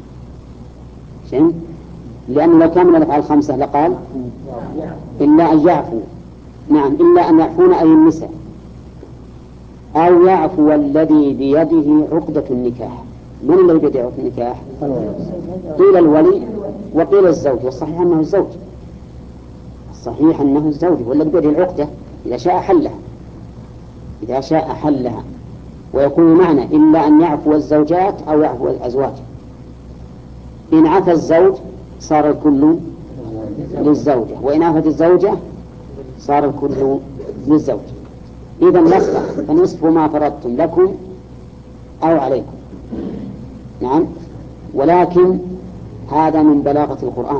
[SPEAKER 1] لأن لو كان من الأفعال خمسة لقال إلا أن يعفو. نعم إلا أن يعفون أي النساء، أو يعفو الذي بيده عقدة النكاح. من الذي بيده عقدة النكاح؟ قيل الولي وقيل الزوج، والصحيح أنه الزوج، الصحيح أنه الزوج والذي بيده العقدة إذا شاء حلها، إذا شاء حلها. ويكون معنى إلا أن يعفو الزوجات أو يعفو الأزواج. إن عفى الزوج صار الكل للزوجة، وإن عفت الزوجة صار الكل للزوج. إذا نصف فنصف ما فرضتم لكم أو عليكم. نعم، ولكن هذا من بلاغة القرآن،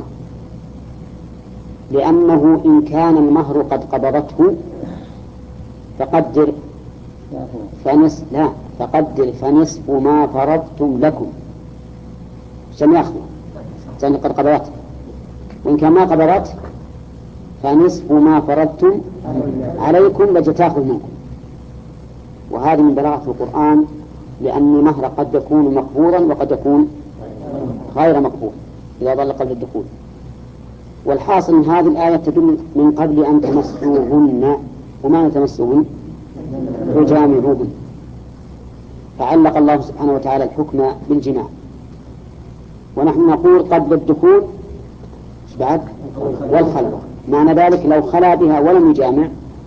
[SPEAKER 1] لأنه إن كان المهر قد قبضته فقدر فنصف لا فقدر فنصف ما فرضتم لكم عشان يأخذوا عشان قد قبضته، وإن كان ما قبضت فنصف ما فرضتم عليكم لجتاخذ منكم. وهذه من بلاغة القرآن، لأن المهر قد يكون مقبولا وقد يكون غير مقبول إذا ظل قبل الدخول. والحاصل من هذه الآية تدل من قبل أن تمسوهن، وما تمسوهن تجامعوهن، فعلق الله سبحانه وتعالى الحكم بالجماع. ونحن نقول قبل الدخول بعد والخلوة، معنى ذلك لو خلا بها ولم يجامع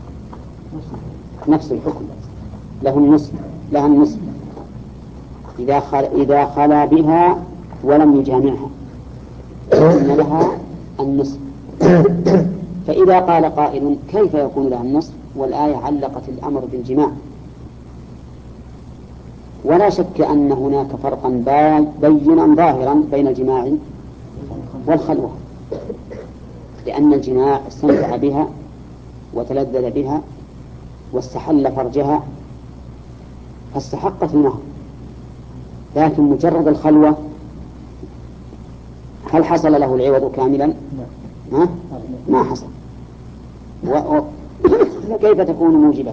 [SPEAKER 1] نفس الحكم، له النصف لها النصف إذا خلا, إذا خلا بها ولم يجامعها إن لها النصف. فإذا قال قائل كيف يكون لها النصف والآية علقت الأمر بالجماع؟ ولا شك أن هناك فرقا بينا ظاهرا بين الجماع والخلوة، لأن الجماع استمتع بها وتلذذ بها واستحل فرجها فاستحقت المهر، لكن مجرد الخلوة هل حصل له العوض كاملا؟ ها؟ ما حصل. وكيف تكون موجبة؟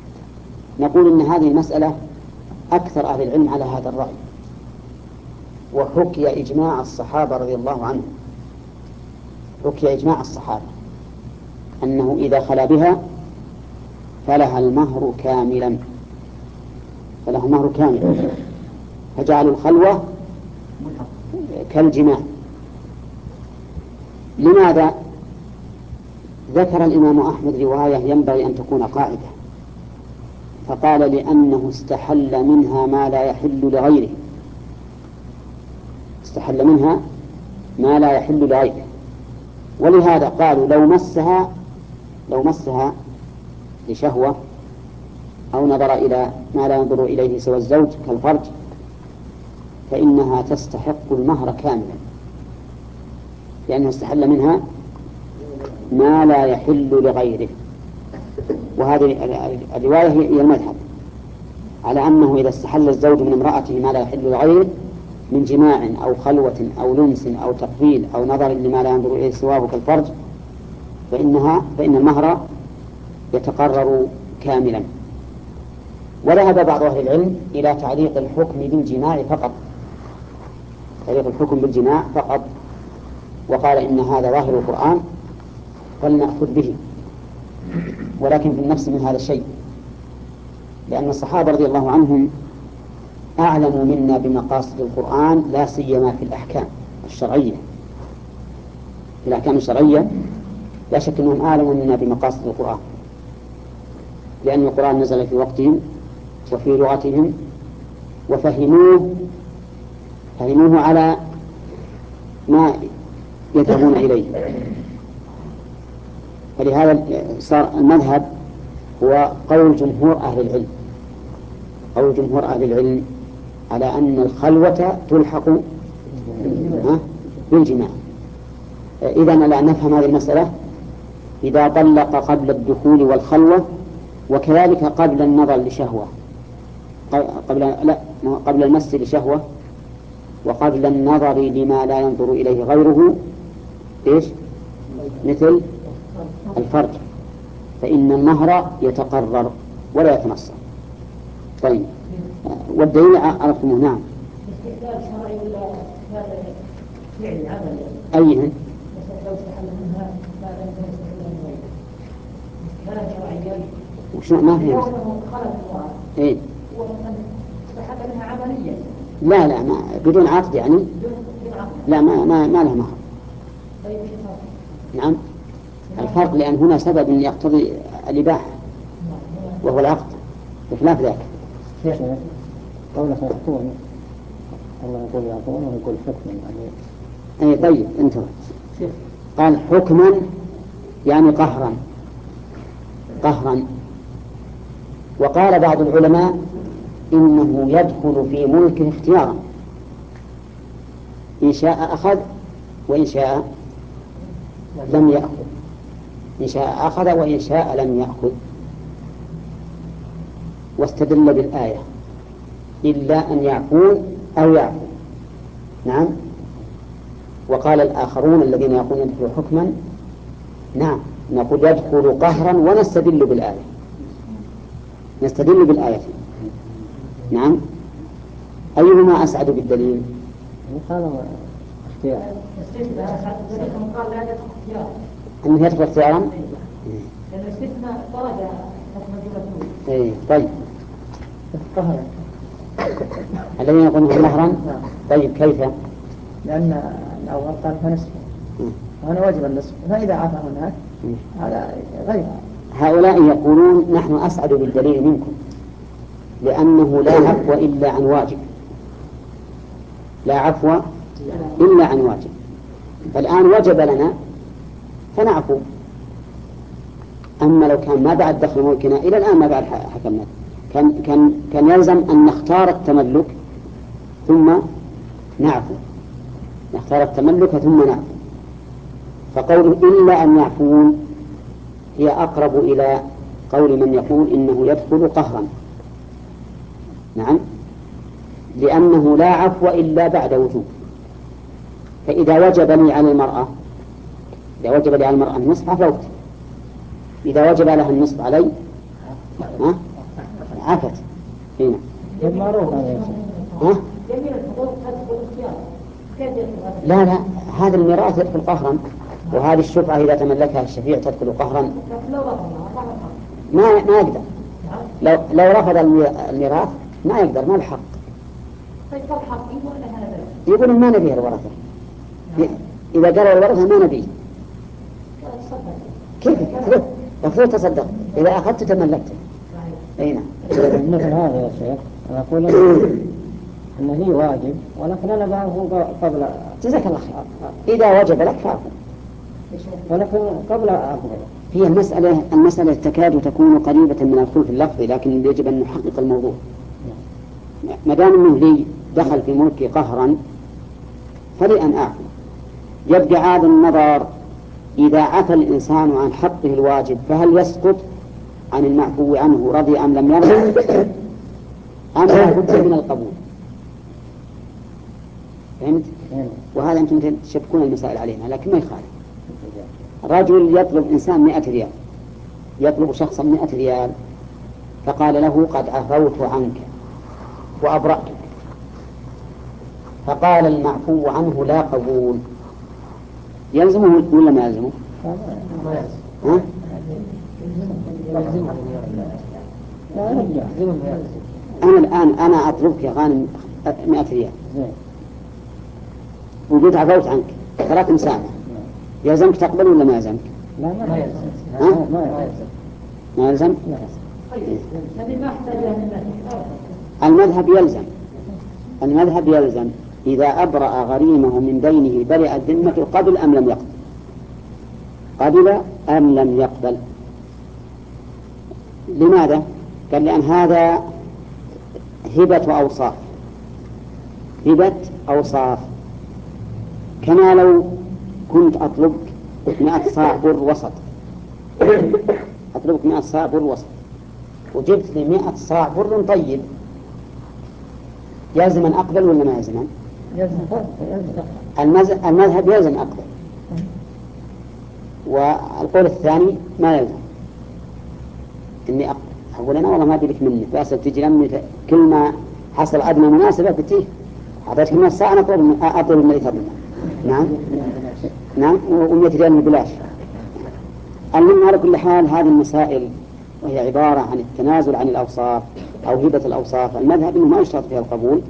[SPEAKER 1] نقول إن هذه المسألة أكثر أهل العلم على هذا الرأي، وحكي إجماع الصحابة رضي الله عنهم، حكي إجماع الصحابة أنه إذا خلا بها فلها المهر كاملا، فلها المهر كاملا، فجعلوا الخلوة كالجماع. لماذا؟ ذكر الإمام أحمد رواية ينبغي أن تكون قاعدة، فقال لأنه استحل منها ما لا يحل لغيره، استحل منها ما لا يحل لغيره، ولهذا قالوا لو مسها لو مسها لشهوة أو نظر إلى ما لا ينظر إليه سوى الزوج كالفرج فإنها تستحق المهر كاملا، لأنه استحل منها ما لا يحل لغيره. وهذه الرواية هي المذهب على أنه إذا استحل الزوج من امرأته ما لا يحل لغيره من جماع أو خلوة أو لمس أو تقبيل أو نظر لما لا ينظر إليه سواه كالفرج فإنها فإن المهر يتقرر كاملا. وذهب بعض أهل العلم إلى تعليق الحكم بالجماع فقط، تعليق الحكم بالجماع فقط، وقال إن هذا ظاهر القرآن فلنأخذ به، ولكن في النفس من هذا الشيء، لأن الصحابة رضي الله عنهم أعلموا منا بمقاصد القرآن لا سيما في الأحكام الشرعية. في الأحكام الشرعية لا شك أنهم أعلموا منا بمقاصد القرآن، لأن القرآن نزل في وقتهم وفي لغتهم وفهموه فهموه على ما يذهبون إليه. فلهذا صار المذهب هو قول جمهور أهل العلم، قول جمهور أهل العلم على أن الخلوة تلحق بالجماع. إذن لا نفهم هذه المسألة إذا طلق قبل الدخول والخلوة، وكذلك قبل النظر لشهوة، قبل لا قبل المس لشهوة، وقبل النظر لما لا ينظر إليه غيره إيش؟ مثل الفرج، فإن المهر يتقرر ولا يتنصر. طيب، والدليل عرفتموه. نعم.
[SPEAKER 4] استحلال شرعي ولا استحلال فعلي عملي؟
[SPEAKER 1] أيهن؟
[SPEAKER 4] مثلا لو استحل منها ما لم يكن يستحل من غيره استحلالا شرعيا.
[SPEAKER 1] وش ما فيه؟
[SPEAKER 4] خلق المرأة.
[SPEAKER 1] إيه؟
[SPEAKER 4] ومن استحل منها عمليا.
[SPEAKER 1] لا لا ما بدون عقد يعني.
[SPEAKER 4] بدون عقد.
[SPEAKER 1] لا ما ما ما له مهر.
[SPEAKER 4] طيب شو الفرق؟
[SPEAKER 1] نعم. الفرق لأن هنا سبب يقتضي الإباحة وهو العقد، بخلاف ذاك.
[SPEAKER 2] قوله يعطون، الله يقول يعطون ويقول حكما
[SPEAKER 1] أي
[SPEAKER 2] يعني.
[SPEAKER 1] طيب انتهى. قال حكما يعني قهرا، قهرا. وقال بعض العلماء إنه يدخل في ملك اختيارا، إن شاء أخذ وإن شاء لم يأخذ، إن شاء أخذ وإن شاء لم يأخذ. واستدل بالآية إلا أن يعفون أو يعفو. نعم. وقال الآخرون الذين يقولون يدخل حكما نعم نقول يدخل قهرا ونستدل بالآية، نستدل بالآية. نعم. أيهما أسعد بالدليل؟
[SPEAKER 2] هذا اختيار.
[SPEAKER 4] قال لا يدخل اختيارا.
[SPEAKER 1] أنه يدخل اختيارا؟
[SPEAKER 4] لأن الاستثناء درجة حكم الجملة.
[SPEAKER 1] إيه طيب.
[SPEAKER 3] قهرا.
[SPEAKER 1] الذين يقولون مهرا. طيب كيف؟
[SPEAKER 3] لأن الأول قال فنصف وأنا واجب النصف، فإذا عفى هناك هذا غير.
[SPEAKER 1] هؤلاء يقولون نحن أسعد بالدليل منكم، لأنه لا عفو إلا عن واجب، لا عفو إلا عن واجب. فالآن وجب لنا فنعفو. أما لو كان ما بعد دخل ملكنا إلى الآن ما بعد حكمنا كان, كان, كان يلزم أن نختار التملك ثم نعفو، نختار التملك ثم نعفو. فقول إلا أن يعفون هي أقرب إلى قول من يقول إنه يدخل قهرا. نعم. لأنه لا عفو إلا بعد وجوب. فإذا وجب لي على المرأة إذا وجب لي على المرأة النصف عفوت، إذا وجب لها النصف علي ها عفت. هنا
[SPEAKER 2] معروف هذا.
[SPEAKER 1] ها؟
[SPEAKER 4] جميع الحقوق تدخل اختيار. كيف يدخل هذا؟
[SPEAKER 1] لا لا، هذا الميراث يدخل قهرا، وهذه الشفعة إذا تملكها الشفيع تدخل قهرا.
[SPEAKER 4] لكن لو رفضها
[SPEAKER 1] ما ما يقدر. لو لو رفض الميراث ما يقدر، ما الحق.
[SPEAKER 4] طيب فالحق يقول لها هذا
[SPEAKER 1] يقول ما نبيه الورثة. إذا قالوا الورثة ما نبيه. كيف؟ المفروض تصدق إذا أخذت تملكته. أي نعم.
[SPEAKER 2] مثل هذا يا شيخ أنا أقول أنه لي واجب ولكن أنا بعرفه قبل.
[SPEAKER 1] جزاك الله خير. إذا وجب لك فعله،
[SPEAKER 2] ولكن قبل أقبل.
[SPEAKER 1] هي المسألة المسألة تكاد تكون قريبة من الخلف اللفظي، لكن يجب أن نحقق الموضوع. ما دام أنه لي دخل في ملكي قهرا فلي أن أعفو. يبقى عاد النظر إذا عفى الإنسان عن حقه الواجب فهل يسقط عن المعفو عنه رضي أم لم يرضي، أم لا بد من القبول؟ فهمت؟ وهذا أنتم تشبكون المسائل علينا، لكن ما يخالف. رجل يطلب إنسان مئة ريال، يطلب شخصا مئة ريال، فقال له قد عفوت عنك وأبرأتك، فقال المعفو عنه لا قبول، يلزمه ولا ما يلزمه؟ ها؟ أنا الآن أنا أطلبك يا غانم مئة ريال وقلت عفوت عنك ثلاث مسامح، يلزمك تقبل ولا ما يلزمك؟
[SPEAKER 2] لا ما يلزم.
[SPEAKER 1] ها؟
[SPEAKER 2] ما يلزم.
[SPEAKER 1] ما يلزم؟
[SPEAKER 4] هذه ما احتاج لها
[SPEAKER 1] المذهب يلزم. المذهب يلزم إذا أبرأ غريمه من دينه برئت ذمته قبل أم لم يقبل، قبل أم لم يقبل. لماذا؟ قال لأن هذا هبة أوصاف، هبة أوصاف، كما لو كنت أطلبك مئة صاع بر وسط، أطلبك مئة صاع بر وسط وجبت لي مئة صاع بر طيب، يلزم أن أقبل ولا ما يلزم؟ المذهب يلزم أقبل، والقول الثاني ما يلزم إني أقبل. أقول أنا والله ما أبي لك منك، بس تجي لمني كل ما حصل أدنى مناسبة بتيه أعطيتك مئة صاع أنا أطلب أطلب من اللي تطلب. نعم نعم ومئة ريال من بلاش. المهم على كل حال هذه المسائل وهي عبارة عن التنازل عن الأوصاف أو هبة الأوصاف، المذهب إنه ما يشترط فيها القبول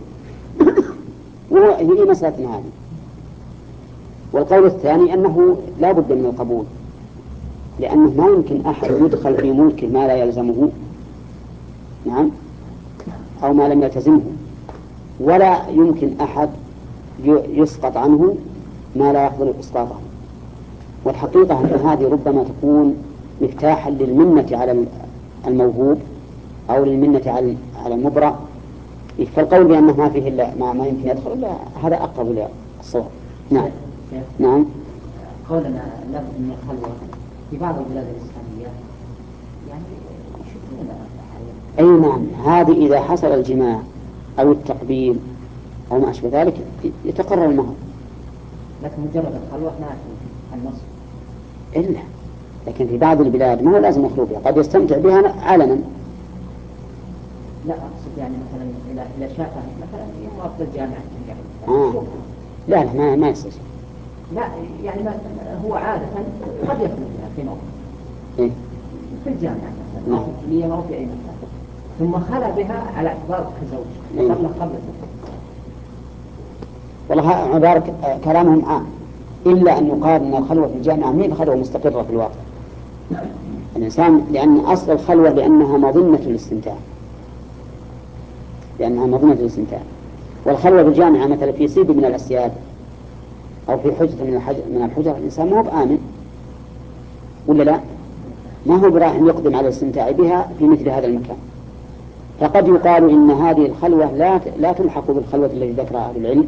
[SPEAKER 1] وهي مسألة هذه. والقول الثاني أنه لا بد من القبول، لأنه ما يمكن أحد يدخل في ملكه ما لا يلزمه، نعم، أو ما لم يلتزمه، ولا يمكن أحد يسقط عنه ما لا يقبل إسقاطه. والحقيقة أن هذه ربما تكون مفتاحا للمنة على الموهوب أو للمنة على على المبرأ، فالقول بأنه ما فيه إلا ما, ما يمكن يدخل إلا هذا أقرب إلى الصواب. نعم نعم.
[SPEAKER 5] قولنا لابد من الخلوة في بعض البلاد الإسلامية يعني يشوفون
[SPEAKER 1] أي نعم، هذه إذا حصل الجماع أو التقبيل أو ما أشبه ذلك يتقرر المهر،
[SPEAKER 5] لكن مجرد الخلوة ما النص
[SPEAKER 1] إلا لكن في بعض البلاد ما هو لازم يخلو بها، قد يستمتع بها علنا.
[SPEAKER 5] لا أقصد يعني مثلا إذا إذا شافها مثلا يوم أفضل جامعة
[SPEAKER 1] آه. لا لا ما ما يصير.
[SPEAKER 5] لا يعني ما هو عادة قد يخلو في موقع
[SPEAKER 1] إيه؟
[SPEAKER 5] في الجامعة مثلا
[SPEAKER 1] نعم.
[SPEAKER 5] أو في الكلية أو في أي مكان ثم خلى بها على اعتبار كزوج
[SPEAKER 1] إيه؟
[SPEAKER 5] قبل قبل
[SPEAKER 1] والله عبارك كلامهم عام، إلا أن يقال أن الخلوة في الجامعة ما هي خلوة مستقرة في الواقع. الإنسان لأن أصل الخلوة لأنها مظنة الاستمتاع، لأنها مظنة الاستمتاع. والخلوة في الجامعة مثلا في سيب من الأسياد أو في حجرة من الحجر من الحجر الإنسان ما هو بآمن ولا لا؟ ما هو براح يقدم على الاستمتاع بها في مثل هذا المكان. فقد يقال إن هذه الخلوة لا لا تلحق بالخلوة التي ذكرها أهل العلم،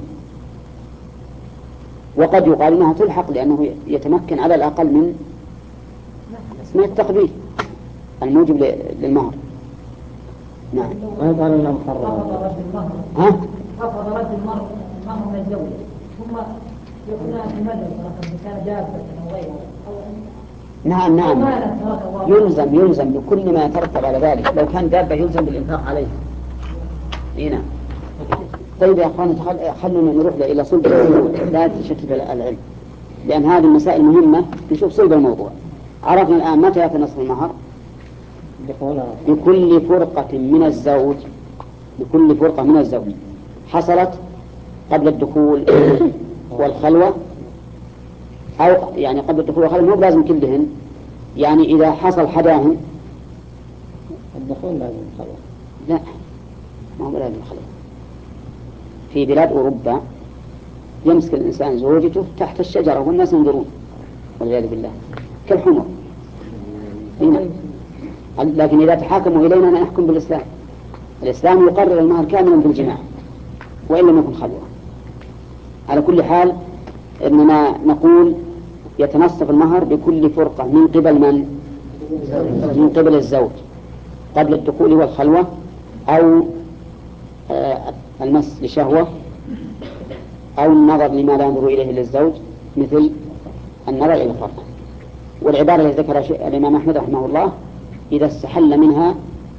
[SPEAKER 1] وقد يقال إنها تلحق لأنه يتمكن على الأقل من من التقبيل الموجب للمهر. نعم.
[SPEAKER 2] ما قال إنه محرم.
[SPEAKER 4] رفض رد المهر.
[SPEAKER 1] ها؟
[SPEAKER 4] رفض رد المهر المهر من الزوجة، ثم يقولون في المدرسة كان دابة أو غيره.
[SPEAKER 1] نعم نعم. يلزم يلزم بكل ما يترتب على ذلك، لو كان دابة يلزم بالإنفاق عليه. إيه نعم. طيب يا أخوان خلونا نروح إلى صلب الموضوع لا تشتت العلم، لأن هذه المسائل مهمة نشوف صلب الموضوع. عرفنا الآن متى يأتي نصف المهر؟ بكل فرقة من الزوج، بكل فرقة من الزوج حصلت قبل الدخول والخلوة، أو يعني قبل الدخول والخلوة مو لازم كلهن، يعني إذا حصل حداهن
[SPEAKER 2] الدخول لازم الخلوة.
[SPEAKER 1] لا ما هو لازم الخلوة. في بلاد أوروبا يمسك الإنسان زوجته تحت الشجرة والناس ينظرون والعياذ بالله كالحمر. لكن إذا تحاكموا إلينا نحكم بالإسلام. الإسلام يقرر المهر كاملا بالجماع وإن لم يكن خلوة. على كل حال إننا نقول يتنصف المهر بكل فرقة من قبل من؟ من قبل الزوج قبل الدخول والخلوة، أو آه المس لشهوة، أو النظر لما لا ينظر إليه للزوج مثل النظر إلى الفرق. والعبارة التي ذكرها الإمام أحمد رحمه الله إذا استحل منها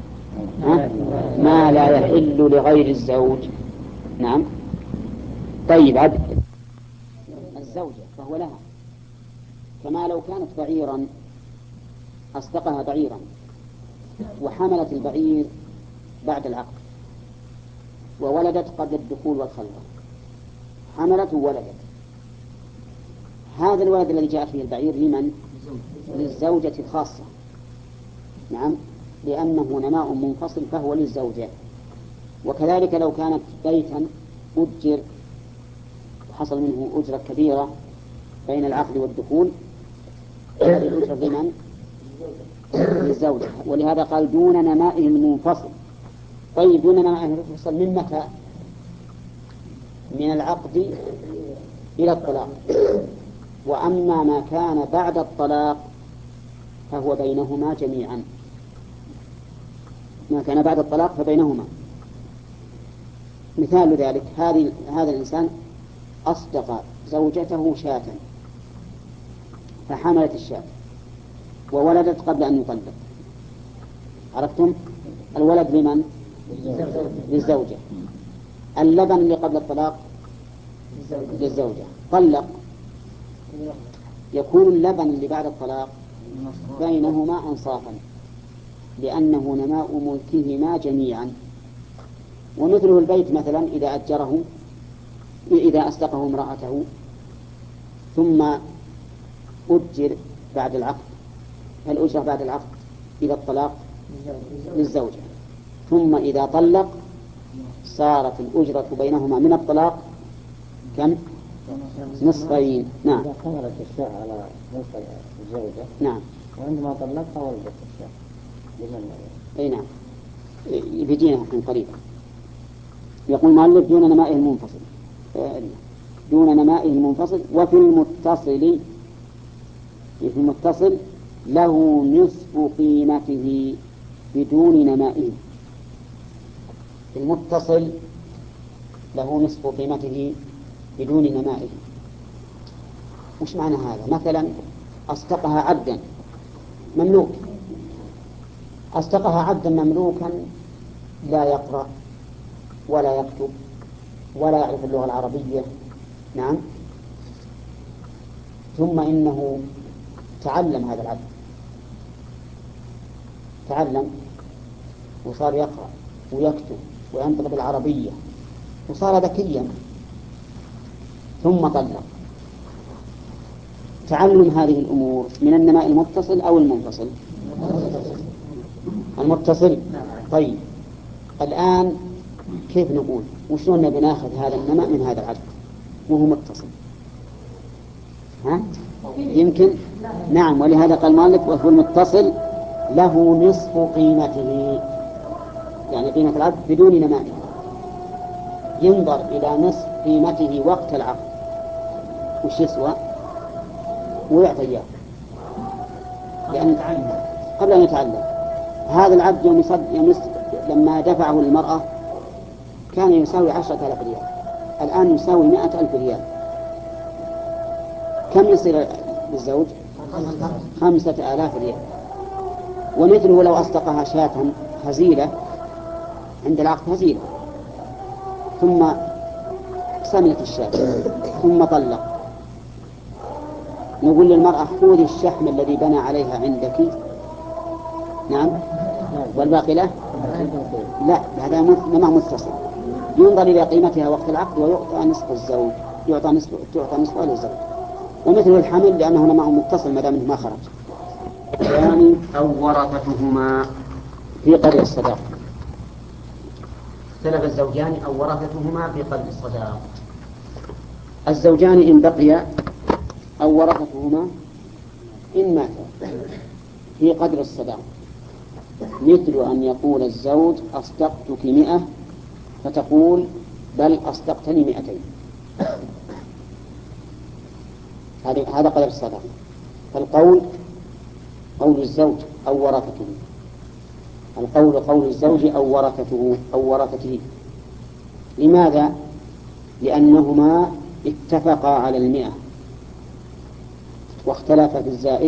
[SPEAKER 1] ما لا يحل لغير الزوج. نعم. طيب عد الزوجة فهو لها، كما لو كانت بعيرا أصدقها بعيرا وحملت البعير بعد العقد وولدت قبل الدخول والخلوة، حملت وولدت، هذا الولد الذي جاء فيه البعير لمن؟ للزوجة خاصة. نعم، لأنه نماء منفصل فهو للزوجة. وكذلك لو كانت بيتا أجر وحصل منه أجرة كبيرة بين العقد والدخول، هذه الأجرة لمن؟ للزوجة. ولهذا قال دون نمائه المنفصل. طيب دون نمائه المنفصل من متى؟ من العقد إلى الطلاق. وأما ما كان بعد الطلاق فهو بينهما جميعا. ما كان بعد الطلاق فبينهما. مثال ذلك هذه هذا الإنسان أصدق زوجته شاة فحملت الشاة وولدت قبل أن يطلق. عرفتم؟ الولد لمن؟ للزوجة. اللبن اللي قبل الطلاق للزوجة. طلق يكون اللبن اللي بعد الطلاق بينهما أنصافا لأنه نماء ملكهما جميعا. ومثله البيت مثلا إذا أجره إذا أصدقه امرأته ثم أجر بعد العقد، الأجرة بعد العقد إلى الطلاق للزوجة، ثم إذا طلق صارت الأجرة بينهما من الطلاق كم؟ نصفين. نعم.
[SPEAKER 2] إذا حملت الشاة على نصف الزوجة
[SPEAKER 1] نعم،
[SPEAKER 2] وعندما طلقها ولدت الشاة لمن؟
[SPEAKER 1] أي نعم، بيجينا من قريبا. يقول المؤلف دون نمائه المنفصل، دون نمائه المنفصل. وفي المتصل، في المتصل له نصف قيمته بدون نمائه. في المتصل له نصف قيمته بدون نمائه. وش معنى هذا؟ مثلا أصدقها عبدا مملوك، أصدقها عبدا مملوكا لا يقرأ ولا يكتب ولا يعرف اللغة العربية. نعم. ثم إنه تعلم هذا العبد، تعلم وصار يقرأ ويكتب وينطق بالعربية وصار ذكيا، ثم طلق. تعلم هذه الأمور من النماء المتصل أو المنفصل؟ المتصل. طيب الآن كيف نقول وشلون نبي ناخذ هذا النماء من هذا العبد وهو متصل؟ ها؟ يمكن. نعم. ولهذا قال مالك وهو المتصل له نصف قيمته، يعني قيمة العبد بدون نمائه. ينظر إلى نصف قيمته وقت العقد وش يسوى ويعطي إياه، لأن قبل أن يتعلم. هذا العبد يوم يمس لما دفعه للمرأة كان يساوي عشرة آلاف ريال، الآن يساوي مائة ألف ريال. كم يصير للزوج؟ خمسة آلاف ريال. ومثله لو أصدقها شاة هزيلة عند العقد، هزيلة، ثم سمنت الشاة ثم طلق، نقول للمرأة خذي الشحم الذي بنى عليها عندك، نعم، والباقي له؟ لا، هذا ما متصل، ينظر إلى قيمتها وقت العقد ويعطى نصف الزوج، يعطى نصف تعطى نصفها للزوج. ومثل الحمل لأنه ما هو متصل ما دام ما خرج. يعني أو ورثتهما في قدر الصداق. اختلف الزوجان أو ورثتهما في قدر الصداق. الزوجان إن بقيا أو ورثتهما إن ماتا في قدر الصداق، مثل أن يقول الزوج أصدقتك مئة فتقول بل أصدقتني مئتين، هذا قدر الصداق. فالقول قول الزوج أو ورثته، القول قول الزوج أو ورثته أو ورثته. لماذا؟ لأنهما اتفقا على المئة واختلفا في الزائد،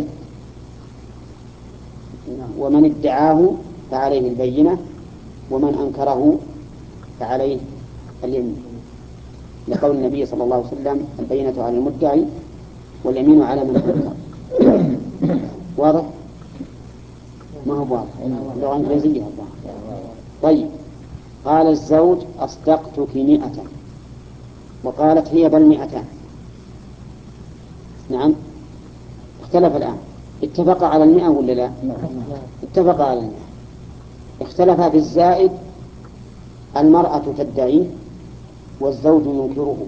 [SPEAKER 1] ومن ادعاه فعليه البينة ومن أنكره فعليه اليمين، لقول النبي صلى الله عليه وسلم البينة على المدعي واليمين على من أنكر. واضح؟ ما هو واضح، اللغة الإنجليزية واضح. طيب، قال الزوج أصدقتك مئة وقالت هي بل مئتان، نعم، اختلف الآن، اتفق على المئة ولا لا؟ اتفق على المئة، اختلف في الزائد، المرأة تدعيه والزوج ينكره،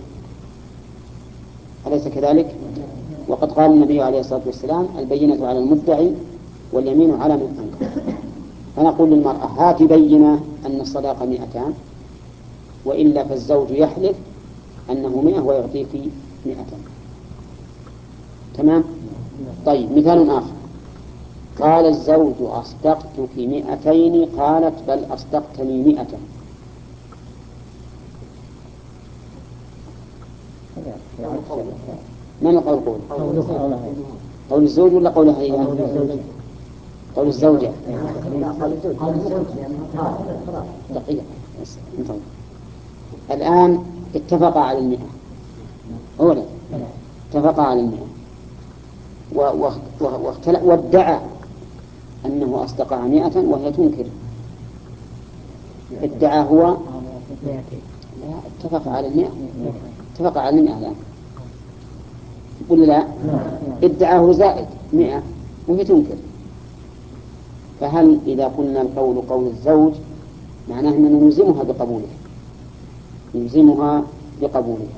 [SPEAKER 1] أليس كذلك؟ وقد قال النبي عليه الصلاة والسلام البينة على المدعي واليمين على من أنكر. فنقول للمرأة هات بينة أن الصداقة مئتان، وإلا فالزوج يحلف أنه مئة ويعطيك مئتان. تمام؟ طيب، مثال آخر، قال الزوج أصدقتك مئتين قالت بل أصدقتني مئة، من القول قول؟ قول الزوج ولا قولها هي؟ قول الزوجة. دقيقة الآن اتفق على المئة أولا، اتفق على المئة وادعى أنه أصدقها مئة وهي تنكر، ادعى هو لا، اتفق على المئة، اتفق على المئة الآن، قل لا، ادعاه زائد مئة وهي تنكر. فهل إذا قلنا القول قول الزوج معناه أننا نلزمها بقبولها، نلزمها بقبولها،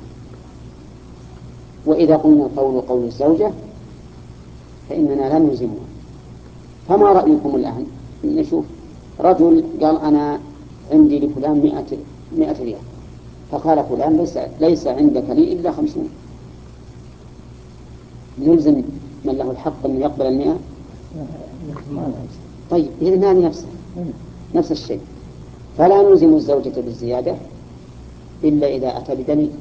[SPEAKER 1] وإذا قلنا القول قول الزوجة فإننا لا نلزمها. فما رأيكم الآن؟ نشوف رجل قال أنا عندي لفلان مئة, مئة ريال، فقال فلان ليس, ليس عندك لي إلا خمسون، نلزم من له الحق أن يقبل المئة؟ طيب، إذن هذه نفسه نفس الشيء، فلا نلزم الزوجة بالزيادة إلا إذا أتى بدليل.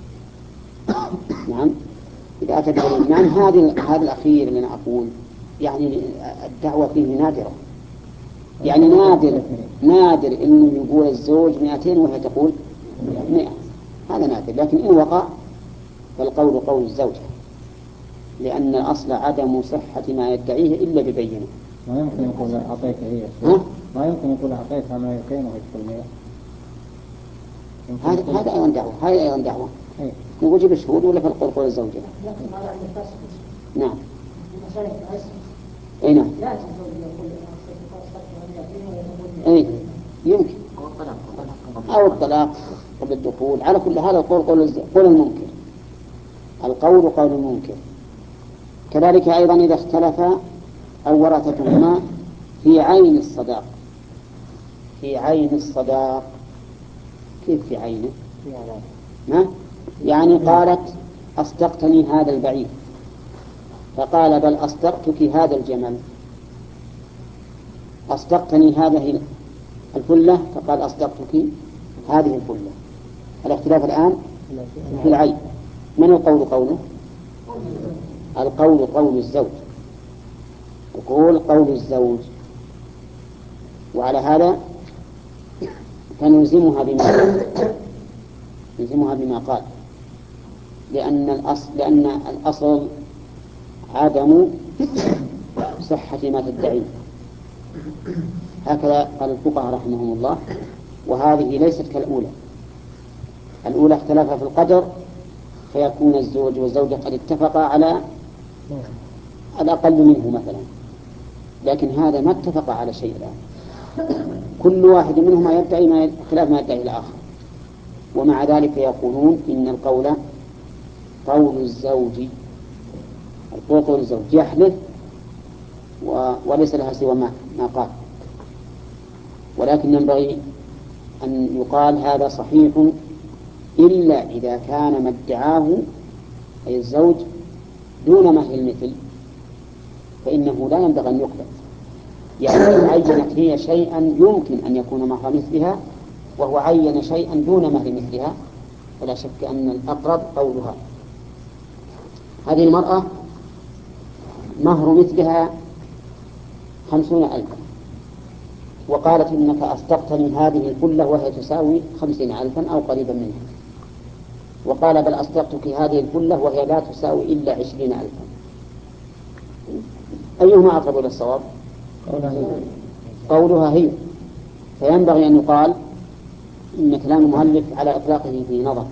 [SPEAKER 1] نعم، إذا أتى بدليل. نعم، هذا هذا الأخير اللي أنا أقول يعني الدعوة فيه نادرة، يعني نادر نادر إنه يقول الزوج مئتين وهي تقول مئة، هذا نادر. لكن إن وقع فالقول قول الزوجة، لأن الأصل عدم صحة ما يدعيه إلا ببينه.
[SPEAKER 2] ما يمكن يقول أعطيك هي، ما يمكن يقول أعطيتها مئتين وهي تقول مئة.
[SPEAKER 1] هذا هذا أيضا دعوة، هذا أيضا دعوة. نقول جيب الشهود ولا في القول قول الزوجة؟ نعم. أي نعم. أي يمكن. أو الطلاق قبل الدخول، على كل هذا القول قول قول المنكر، القول قول المنكر. كذلك أيضا إذا اختلف أو ورثتهما في عين الصداق، في عين الصداق، كيف في عينه؟ ما؟ يعني قالت أصدقتني هذا البعير، فقال بل أصدقتك هذا الجمل، أصدقتني هذه الفلة، فقال أصدقتك هذه الفلة. الاختلاف الآن في العين. من القول قوله؟ القول قول الزوج، القول قول الزوج. وعلى هذا فنلزمها بما نلزمها بما قال، لأن الأصل لأن الأصل عدم صحة ما تدعيه. هكذا قال الفقهاء رحمهم الله، وهذه ليست كالأولى. الأولى اختلفا في القدر فيكون الزوج والزوجة قد اتفقا على الأقل منه مثلا، لكن هذا ما اتفق على شيء الآن، كل واحد منهما يدعي ما خلاف ما يدعي الآخر، ومع ذلك يقولون إن القول قول الزوج، القول قول الزوج يحلف وليس لها سوى ما ما قال، ولكن ينبغي أن يقال هذا صحيح إلا إذا كان ما ادعاه أي الزوج دون مهر المثل، فإنه لا ينبغي أن يقبل. يعني عينت هي شيئا يمكن أن يكون مهر مثلها وهو عين شيئا دون مهر مثلها، فلا شك أن الأقرب قولها. هذه المرأة مهر مثلها خمسون ألفا، وقالت إنك أصدقتني هذه كلها وهي تساوي خمسين ألفا أو قريبا منها، وقال بل أصدقتك هذه كلها وهي لا تساوي إلا عشرين ألفا. أيهما أقرب إلى الصواب؟ قولها هي. فينبغي أن يقال إن كلام المؤلف على إطلاقه في نظر،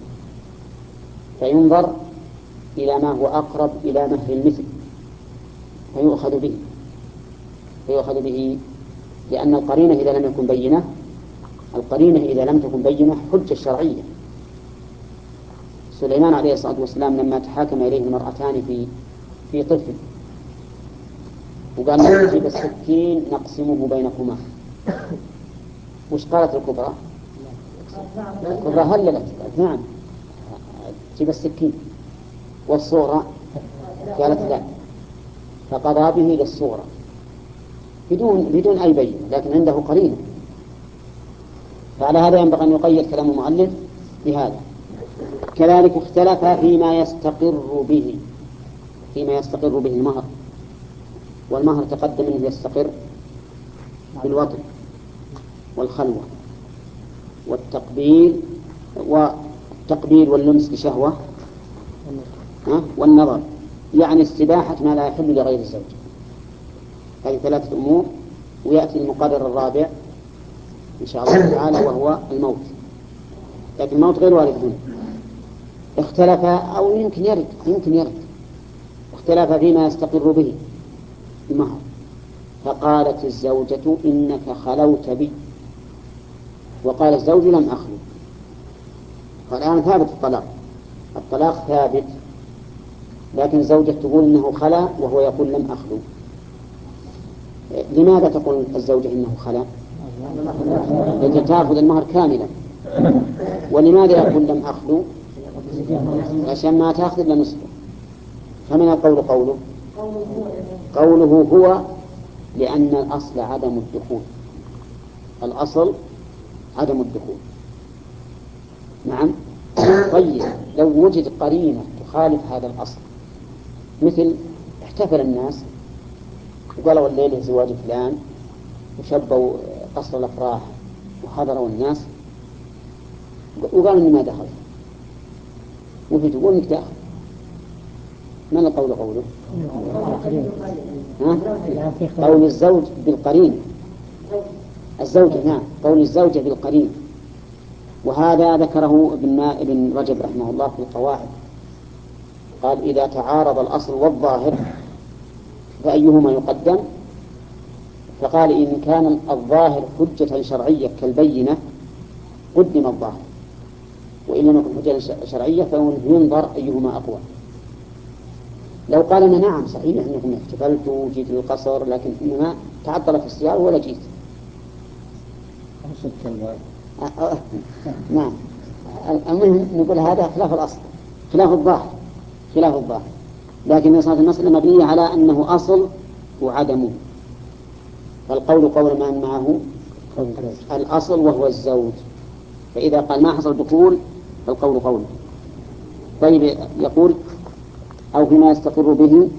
[SPEAKER 1] فينظر إلى ما هو أقرب إلى مهر المثل فيؤخذ به فيؤخذ به لأن القرينة إذا لم يكن بينة القرينة إذا لم تكن بينة حجة شرعية. سليمان عليه الصلاة والسلام لما تحاكم إليه المرأتان في في طفل وقال له جيب السكين نقسمه بينكما، وش قالت الكبرى؟ الكبرى هللت نعم جيب السكين، والصغرى قالت لا، فقضى به للصغرى بدون بدون أي بينة، لكن عنده قرينة. فعلى هذا ينبغي أن يقيد كلام المؤلف بهذا. كذلك اختلف فيما يستقر به فيما يستقر به المهر، والمهر تقدم أنه يستقر بالوطن والخلوة والتقبيل والتقبيل واللمس بشهوة والنظر، يعني استباحة ما لا يحل لغير الزوج. هذه ثلاثة أمور، ويأتي المقرر الرابع إن شاء الله تعالى وهو الموت، لكن الموت غير وارد هنا. اختلف أو يمكن يرد يمكن يرد اختلف فيما يستقر به المهر، فقالت الزوجة إنك خلوت بي، وقال الزوج لم أخلو. فالآن ثابت الطلاق الطلاق ثابت، لكن الزوجة تقول إنه خلا وهو يقول لم أخلو. لماذا تقول الزوجة إنه خلا؟ لكي تأخذ المهر كاملا. ولماذا يقول لم أخلو؟ عشان ما تأخذ إلا نصفه. فمن القول قوله قوله هو لأن الأصل عدم الدخول، الأصل عدم الدخول. نعم. طيب لو وجد قرينة تخالف هذا الأصل، مثل احتفل الناس وقالوا الليلة زواج فلان وشبوا قصر الأفراح وحضروا الناس وقالوا إني ما دخلت، وفي تقول إنك داخل، من القول قوله؟ ها؟ قول الزوج بالقرين الزوجة نعم قول الزوجة بالقرين. وهذا ذكره ابن ابن رجب رحمه الله في القواعد، قال إذا تعارض الأصل والظاهر فأيهما يقدم؟ فقال إن كان الظاهر حجة شرعية كالبينة قدم الظاهر، وإن لم يكن حجة شرعية فينظر أيهما أقوى. لو قال أنا نعم صحيح أنكم احتفلت وجيت للقصر لكن إنما تعطلت السيارة ولا جيت، نعم المهم نقول هذا خلاف الأصل خلاف الظاهر خلاف الظاهر لكن صارت المسألة مبنية على أنه أصل وعدمه. فالقول قول من معه الأصل وهو الزوج، فإذا قال ما حصل دخول فالقول قوله. طيب يقول أو فيما يستقر به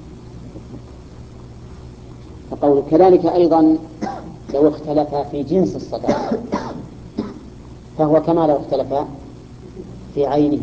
[SPEAKER 1] فقول كذلك أيضا لو اختلف في جنس الصداق فهو كما لو اختلف في عينه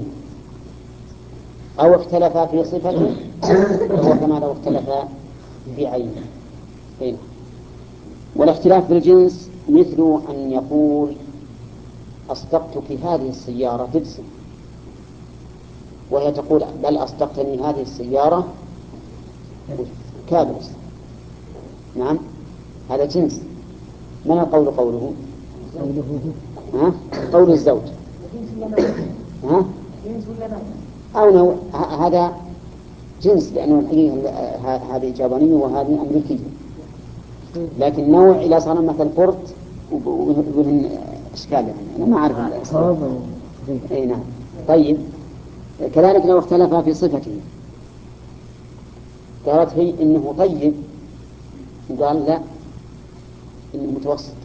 [SPEAKER 1] أو اختلفا في صفته فهو كما لو اختلفا في عينه. هنا. والاختلاف في الجنس مثل أن يقول أصدقتك هذه السيارة دبسا، وهي تقول بل أصدقتني هذه السيارة كابرس. نعم، هذا جنس. من القول قوله؟ ها؟ قول الزوج. ها؟ أو نوع. هذا جنس لأنه الحقيقة هذه جابانية وهذه أمريكية، لكن نوع إلى صار مثل بورت ويقولون إشكال يعني أنا ما أعرف الإسلام. أي نعم. طيب كذلك لو اختلفا في صفته، قالت هي إنه طيب وقال لا إنه متوسط،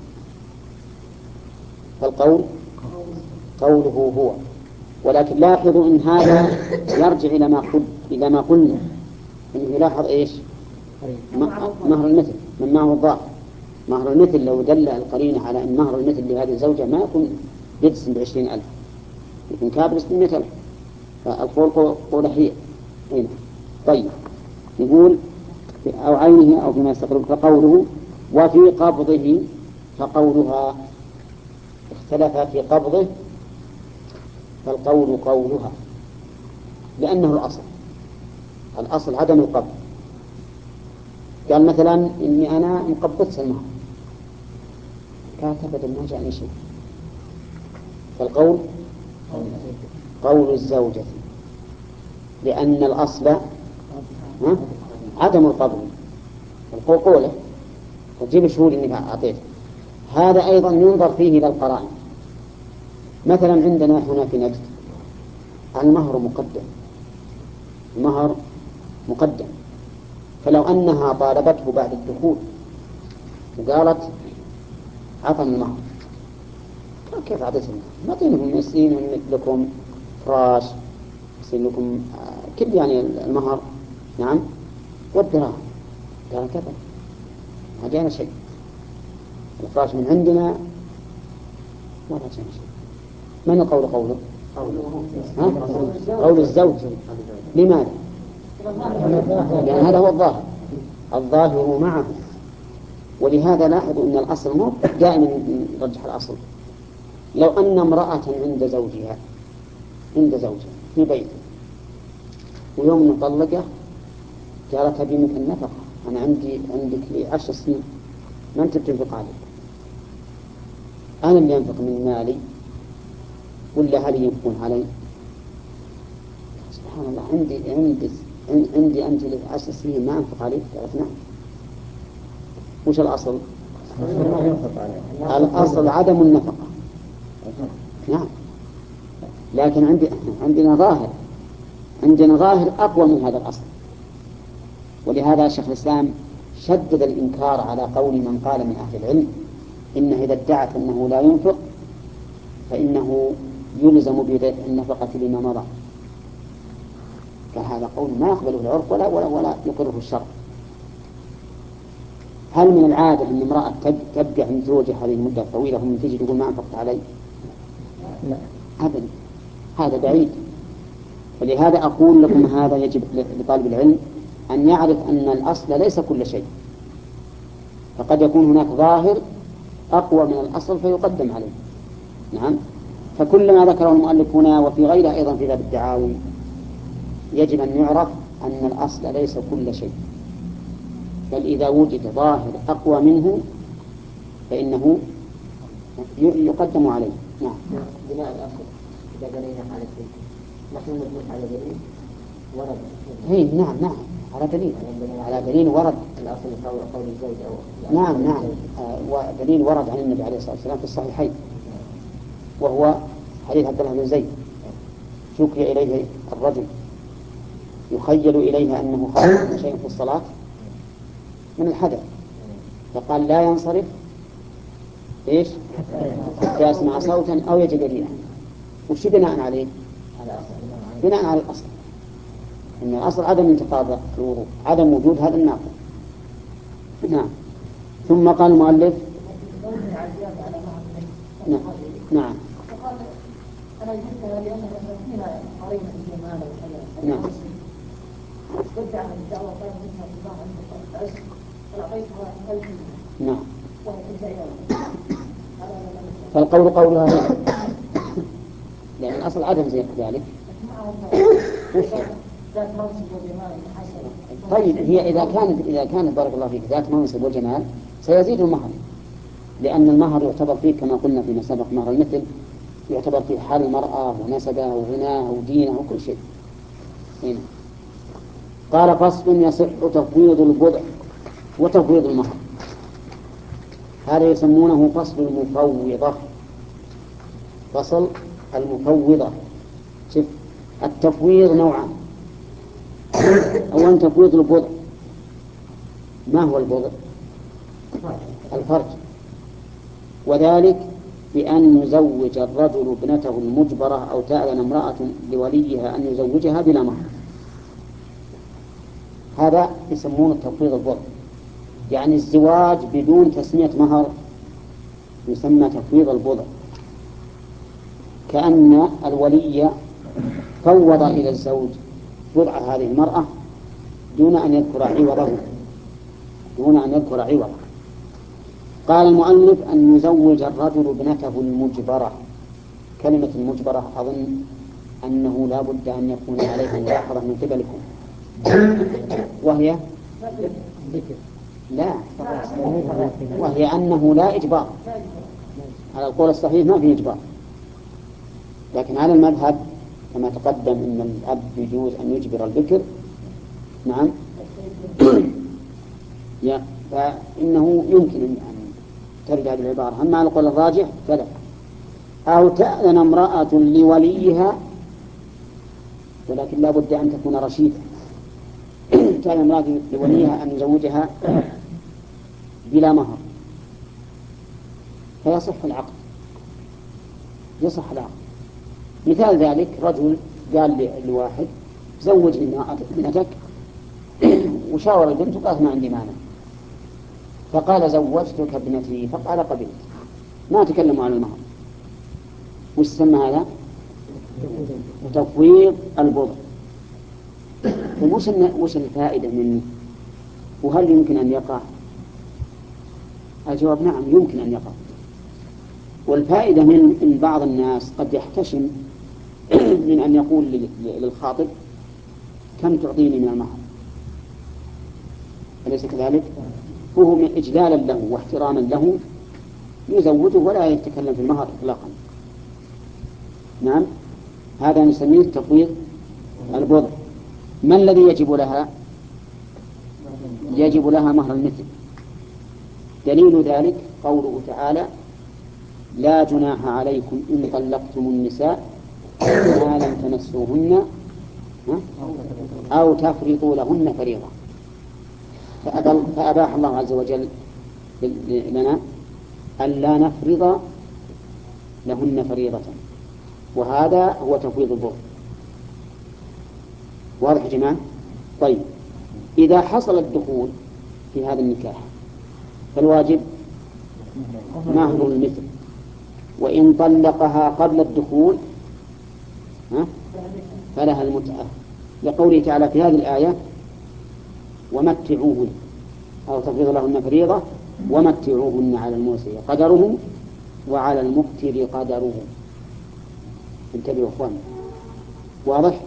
[SPEAKER 1] فالقول قوله هو. ولكن لاحظوا إن هذا يرجع إلى ما قل إلى ما قلنا إنه يلاحظ إيش؟ مهر المثل من معه الظاهر. مهر المثل لو دل القرينة على أن مهر المثل لهذه الزوجة ما يكون جدس بعشرين ألف، يكون كابرس بمئة ألف، فالقول قول هي. هنا. طيب نقول أو عينه أو فيما يستقرب فقوله وفي قبضه، فقولها اختلف في قبضه فالقول قولها، لأنه الأصل الأصل عدم القبض. قال مثلا إني أنا مقبضت المهر، قالت أبدا ما جاءني شيء، فالقول قول الزوجة، لأن الأصل عدم القبض. القول قوله وتجيب شهود إنك أعطيته. هذا أيضا ينظر فيه إلى القرائن. مثلا عندنا هنا في نجد المهر مقدم، المهر مقدم، فلو أنها طالبته بعد الدخول وقالت عطني المهر، كيف أعطيته المهر؟ نعطينهم يسين لكم فراش، يسين لكم كل يعني المهر. نعم، والدراهم. قال كذا ما جانا شيء، الفراش من عندنا ولا جانا شيء. من القول قوله؟ قول الزوج. لماذا؟ لأن هذا هو الظاهر، الظاهر معه. ولهذا لاحظوا أن الأصل مو دائما نرجح الأصل. لو أن امرأة عند زوجها عند زوجها في بيته ويوم مطلقة قالت أبي منك النفقة، أنا عندي عندك لي عشر سنين ما أنت بتنفق علي، أنا اللي أنفق من مالي ولا هل ينفقون علي؟ سبحان الله، عندي عندي عندي أنت لي عشر سنين ما أنفق عليك. قالت نعم. وش الأصل؟ الأصل عدم النفقة. نعم، لكن عندي عندنا ظاهر عندنا ظاهر أقوى من هذا الأصل. ولهذا شيخ الإسلام شدد الإنكار على قول من قال من أهل العلم إنه إذا ادعت أنه لا ينفق فإنه يلزم بالنفقة لما مضى. فهذا قول ما يقبله العرف ولا ولا ولا يقره الشرع. هل من العادة أن امرأة تبقى عند زوجها هذه المدة الطويلة ثم تجي تقول ما أنفقت علي؟ لا أبدا، هذا بعيد. ولهذا أقول لكم هذا يجب لطالب العلم أن يعرف أن الأصل ليس كل شيء، فقد يكون هناك ظاهر أقوى من الأصل فيقدم عليه. نعم، فكل ما ذكره المؤلف هنا وفي غيره أيضا في باب الدعاوي يجب أن يعرف أن الأصل ليس كل شيء، بل إذا وجد ظاهر أقوى منه فإنه يقدم عليه. نعم.
[SPEAKER 5] بناء الأصل إذا بنينا على شيء نحن نبني على دليل ورد.
[SPEAKER 1] هي نعم نعم على دليل على دليل ورد.
[SPEAKER 5] الأصل قول قول الزوج أو
[SPEAKER 1] نعم نعم آه ودليل ورد عن النبي عليه الصلاة والسلام في الصحيحين، وهو حديث عبد الله بن زيد شكي إليه الرجل يخيل إليه أنه خرج شيء في الصلاة من الحدث، فقال لا ينصرف إيش حتى يسمع صوتا أو يجد ريحا. وش بناء عليه؟ بناء على الأصل، إن الأصل عدم انتقاض الوضوء، عدم وجود هذا الناقض. نعم. ثم قال المؤلف نعم نعم
[SPEAKER 4] أنا جبتها لأن مثلا فيها قرينة الجمال وكذا.
[SPEAKER 1] نعم.
[SPEAKER 4] ضد عن الدعوة كان منها اتباع عند الأسر فأعطيتها ألف
[SPEAKER 1] نعم.
[SPEAKER 4] وهي تلك
[SPEAKER 1] فالقول قولها هي. لأن الأصل عدم زي ذلك.
[SPEAKER 4] ذات منصب وجمال حسن.
[SPEAKER 1] طيب هي إذا كانت إذا كانت بارك الله فيك ذات منصب وجمال سيزيد المهر، لأن المهر يعتبر فيه كما قلنا فيما سبق مهر المثل يعتبر فيه حال المرأة ونسبها وغناها ودينها وكل شيء. هنا. قال فصل يصح تفويض البضع وتفويض المهر. هذا يسمونه فصل المفوضة. فصل المفوضة. شوف التفويض نوعان. أولا تفويض البضع. ما هو البضع؟ الفرج. وذلك بأن يزوج الرجل ابنته المجبرة أو تأذن امرأة لوليها أن يزوجها بلا مهر. هذا يسمونه تفويض البضع، يعني الزواج بدون تسمية مهر يسمى تفويض البضع. كأن الولي فوض إلى الزوج بضع هذه المرأة دون أن يذكر عوضه دون أن يذكر عوضه. قال المؤلف أن يزوج الرجل ابنته المجبرة. كلمة المجبرة أظن أنه لا بد أن يكون عليه ملاحظة من قبلكم، وهي لا وهي أنه لا إجبار. على القول الصحيح ما فيه إجبار، لكن على المذهب كما تقدم أن الأب يجوز أن يجبر البكر. نعم. فإنه يمكن أن ترجع بالعبارة. أما على القول الراجح فلا. أو تأذن امرأة لوليها، ولكن لا بد أن تكون رشيدة. تأذن امرأة لوليها أن يزوجها بلا مهر فيصح العقد. يصح العقد. مثال ذلك رجل قال لواحد زوجني ابنتك وشاور البنت وقالت ما عندي مانع، فقال زوجتك ابنتي، فقال قبلت، ما تكلموا عن المهر. وش سمى هذا؟ تفويض البضع. وش وش الفائدة منه؟ وهل يمكن أن يقع؟ الجواب نعم يمكن أن يقع. والفائدة من إن بعض الناس قد يحتشم من أن يقول للخاطب كم تعطيني من المهر، أليس كذلك؟ فهو من إجلالا له واحتراما له يزوجه ولا يتكلم في المهر إطلاقا. نعم. هذا نسميه تفويض البضع. ما الذي يجب لها؟ يجب لها مهر المثل. دليل ذلك قوله تعالى لا جناح عليكم إن طلقتم النساء ما لم تمسوهن أو تفرضوا لهن فريضة. فأباح الله عز وجل لنا ألا نفرض لهن فريضة، وهذا هو تفويض البضع. واضح يا جماعة؟ طيب إذا حصل الدخول في هذا النكاح فالواجب مهر المثل، وإن طلقها قبل الدخول فلها المتعة، لقوله تعالى في هذه الآية ومتعوهن أو تفرض لهن فريضة ومتعوهن على الموسع قدره وعلى المقتر قدره. انتبهوا أخوان. واضح؟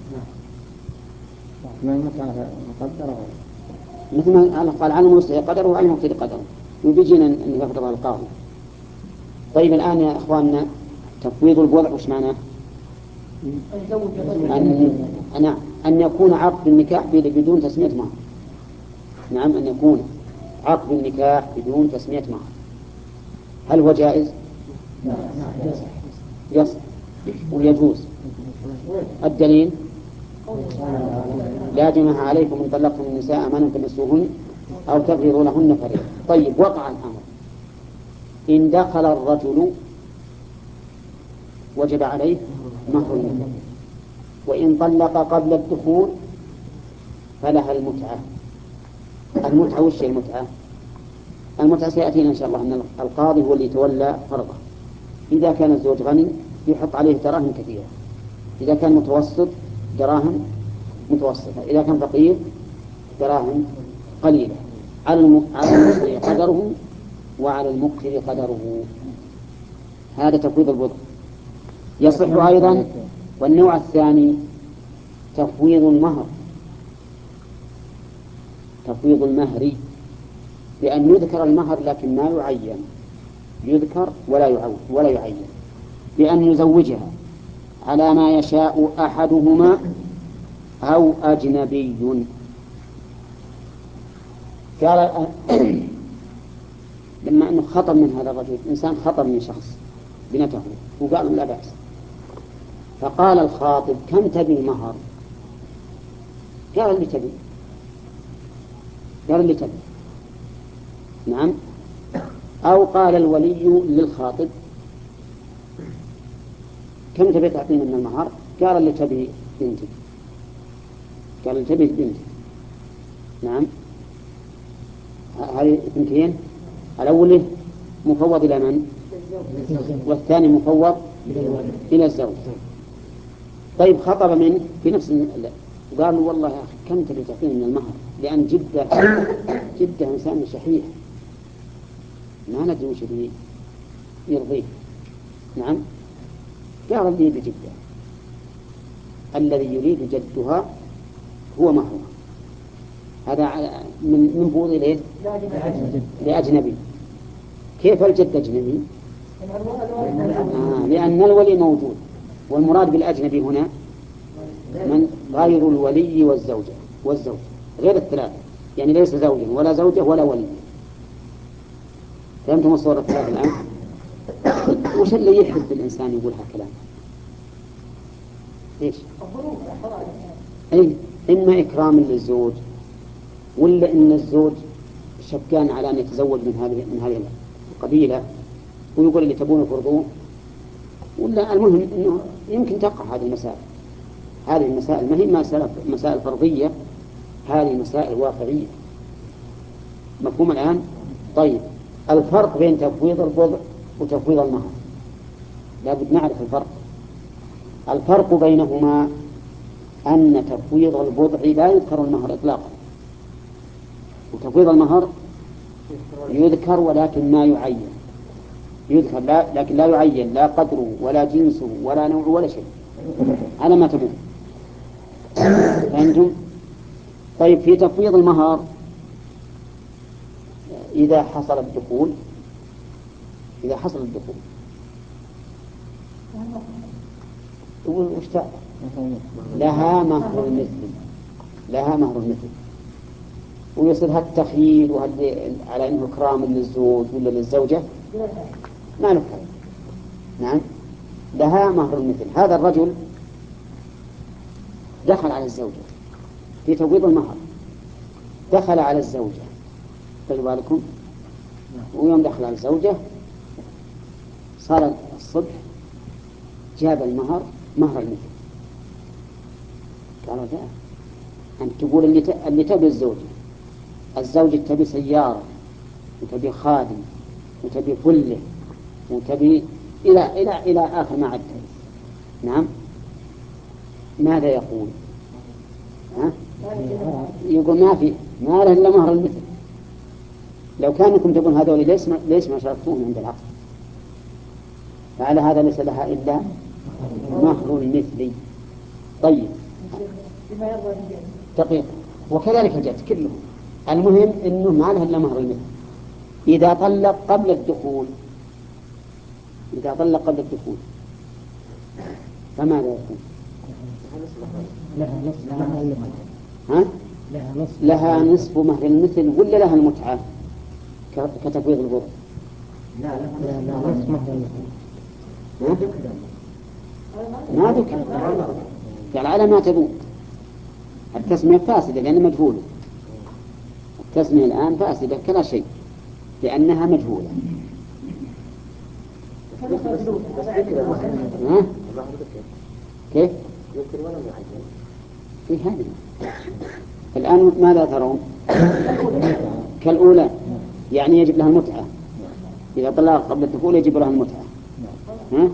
[SPEAKER 1] مثل ما قال على الموسع قدره وعلى المقتر قدره، وبيجينا أن يفرضها القاضي. طيب الآن يا أخواننا تفويض البضع وش معناه؟ أن... نعم أن يكون عقد النكاح بدون تسمية مهر. نعم أن يكون عقد النكاح بدون تسمية مهر. هل هو جائز؟ يصح ويجوز. الدليل لا جناح عليكم إن طلقتم النساء ما لم تمسوهن أو تفرضوا لهن فريضة. طيب وقع الأمر إن دخل الرجل وجب عليه مهر المثل، وإن طلق قبل الدخول فلها المتعة. المتعة وش هي المتعة؟ المتعة سيأتينا إن شاء الله أن القاضي هو اللي يتولى فرضه. إذا كان الزوج غني يحط عليه دراهم كثيرة. إذا كان متوسط دراهم متوسطة، إذا كان فقير دراهم قليلة، على المسلم قدره وعلى المقتر قدره. هذا تفويض البضع. يصح أيضا. والنوع الثاني تفويض المهر، تفويض المهر، بأن يذكر المهر لكن ما يعين، يذكر ولا يعين ولا يعين، بأن يزوجها على ما يشاء أحدهما أو أجنبي. قال لما أنه خطب من هذا الرجل، إنسان خطب من شخص بنته وقال لا بأس، فقال الخاطب كم تبي المهر؟ قال اللي تبي، قال اللي تبي. نعم. أو قال الولي للخاطب كم تبي تعطيني من المهر؟ قال اللي تبي بنتي، قال اللي تبي بنتي. نعم. هذه اثنتين، الأول مفوض إلى من؟ والثاني مفوض إلى الزوج. طيب خطب منه في نفس وقال والله يا أخي كم تبي تعطيني من المهر؟ لأن جدة جدة إنسان شحيح ما ندري وش يرضيه. نعم. قال لي بجدة الذي يريد جدها هو مهرها. هذا من من فوض إليه لأجنبي. كيف الجد أجنبي؟ آه لأن الولي موجود، والمراد بالأجنبي هنا من غير الولي والزوجة والزوج غير الثلاثة، يعني ليس زوجا ولا زوجة ولا ولي. فهمتم الصورة الثلاثة الآن؟ وش اللي يحب الإنسان يقول هالكلام؟ إيش؟ أي إما إكرام للزوج، ولا إن الزوج شكان على أن يتزوج من هذه من هذه القبيلة ويقول اللي تبون فرضوه، ولا المهم إنه يمكن تقع هذه المسائل. هذه المسائل ما هي مسائل مسائل فرضية، هذه مسائل واقعية. مفهوم الآن؟ طيب الفرق بين تفويض البضع وتفويض المهر لابد نعرف الفرق. الفرق بينهما أن تفويض البضع لا يذكر المهر إطلاقا، وتفويض المهر يذكر ولكن ما يعين، يذكر لا لكن لا يعين لا قدره ولا جنسه ولا نوعه ولا شيء على ما تبون. فهمتم؟ طيب في تفويض المهر إذا حصل الدخول، إذا حصل الدخول تقول وش لها مهر المثل، لها مهر المثل، ويصير هالتخييل وهال على إنه إكرام للزوج ولا للزوجة ما نفهم. نعم. لها مهر المثل. هذا الرجل دخل على الزوجة في تفويض المهر، دخل على الزوجة خلوا بالكم، ويوم دخل على الزوجة صار الصبح جاب المهر مهر المثل. قالوا لا، أنت تقول اللي, ت... اللي تبي الزوجة، الزوجة تبي سيارة وتبي خادم وتبي فلة وتبي إلى إلى إلى آخر ما عدت. نعم. ماذا يقول؟ ها؟ يقول ما في ما له إلا مهر المثل. لو كانكم تقول هذول ليش ما ليش ما شاركتوهم عند العقد؟ فعلى هذا ليس لها إلا مهر المثل. طيب دقيقة. وكذلك الجد كله. المهم إنه ما له إلا مهر المثل. إذا طلق قبل الدخول، إذا طلق قبل الدخول فماذا يكون؟
[SPEAKER 2] لها نصف مهر المثل.
[SPEAKER 1] ها؟
[SPEAKER 2] لها نصف
[SPEAKER 1] لها نصف مهر المثل ولا لها المتعة كتفويض البضع؟
[SPEAKER 2] لا لها نصف مهر المثل.
[SPEAKER 1] ما ذكر يعني على ما تبون. التسمية فاسدة لأنها مجهولة. التسمية الآن فاسدة كلا شيء لأنها مجهولة. ها؟ كيف؟ في هذه الآن ماذا ترون؟ كالأولى يعني يجب لها المتعة. إذا طلق قبل الدخول يجب لها المتعة. ها؟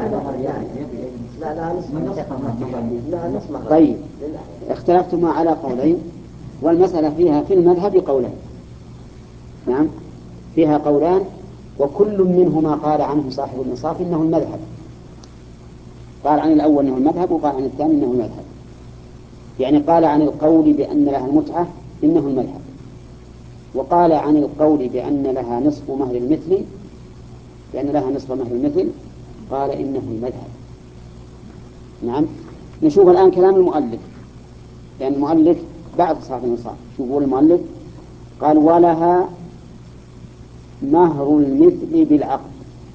[SPEAKER 3] لا لا لا نسمع.
[SPEAKER 1] طيب اختلفتما على قولين، والمسألة فيها في المذهب قولين. نعم فيها قولان، وكل منهما قال عنه صاحب الإنصاف إنه المذهب. قال عن الأول إنه المذهب، وقال عن الثاني إنه المذهب. يعني قال عن القول بأن لها المتعة إنه المذهب، وقال عن القول بأن لها نصف مهر المثل بأن لها نصف مهر المثل قال إنه المذهب. نعم نشوف الآن كلام المؤلف، لأن المؤلف بعد صاحب الإنصاف. شوفوا المؤلف قال ولها مهر المثل بالعقد.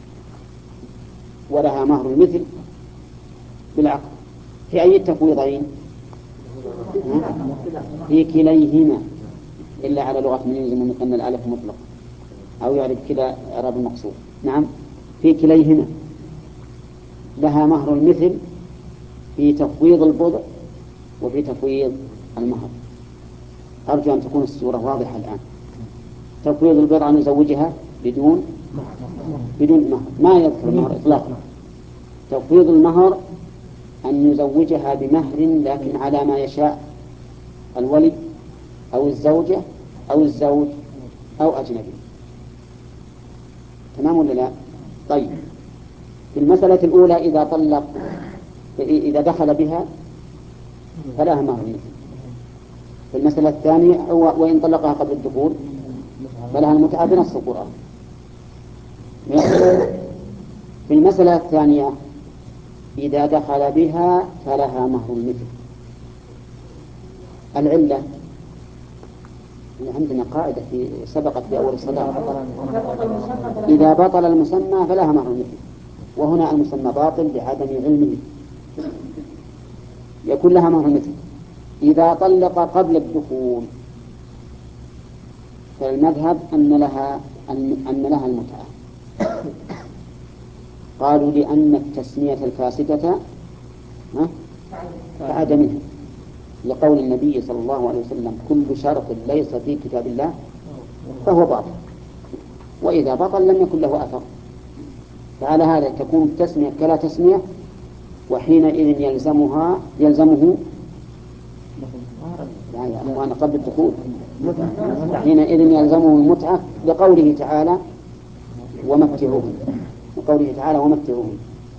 [SPEAKER 1] ولها مهر المثل بالعقد في أي التفويضين؟ في كليهما، إلا على لغة من يلزم مثنى الألف مطلق أو يعرف كلا إعراب المقصود. نعم في كليهما لها مهر المثل في تفويض البضع وفي تفويض المهر. أرجو أن تكون الصورة واضحة الآن. تفويض البضع نزوجها بدون بدون مهر، ما يذكر المهر إطلاقا. تفويض المهر أن يزوجها بمهر لكن على ما يشاء الولي أو الزوجة أو الزوج أو أجنبي. تمام ولا لا؟ طيب في المسألة الأولى إذا طلق إذا دخل بها فلها مهر المثل. في المسألة الثانية وإن طلقها قبل الدخول فلها المتعة بنص القرآن. في المسألة الثانية إذا دخل بها فلها مهر المثل. العلة عندنا قاعدة في سبقت في أول الصداقة إذا بطل المسمى فلها مهر المثل، وهنا المسمى باطل بعدم علمه يكون لها مهر المثل. إذا طلق قبل الدخول فالمذهب أن لها أن لها المتعة. قالوا لأن التسمية الفاسدة كعدمها، لقول النبي صلى الله عليه وسلم كل شرط ليس في كتاب الله فهو باطل، وإذا بطل لم يكن له أثر. فعلى هذا تكون التسمية كلا تسمية، وحينئذ يلزمها يلزمه يعني أخوان قبل الدخول حينئذ يلزمه المتعة لقوله تعالى ومتعوهن، وقوله تعالى ومتعوهن.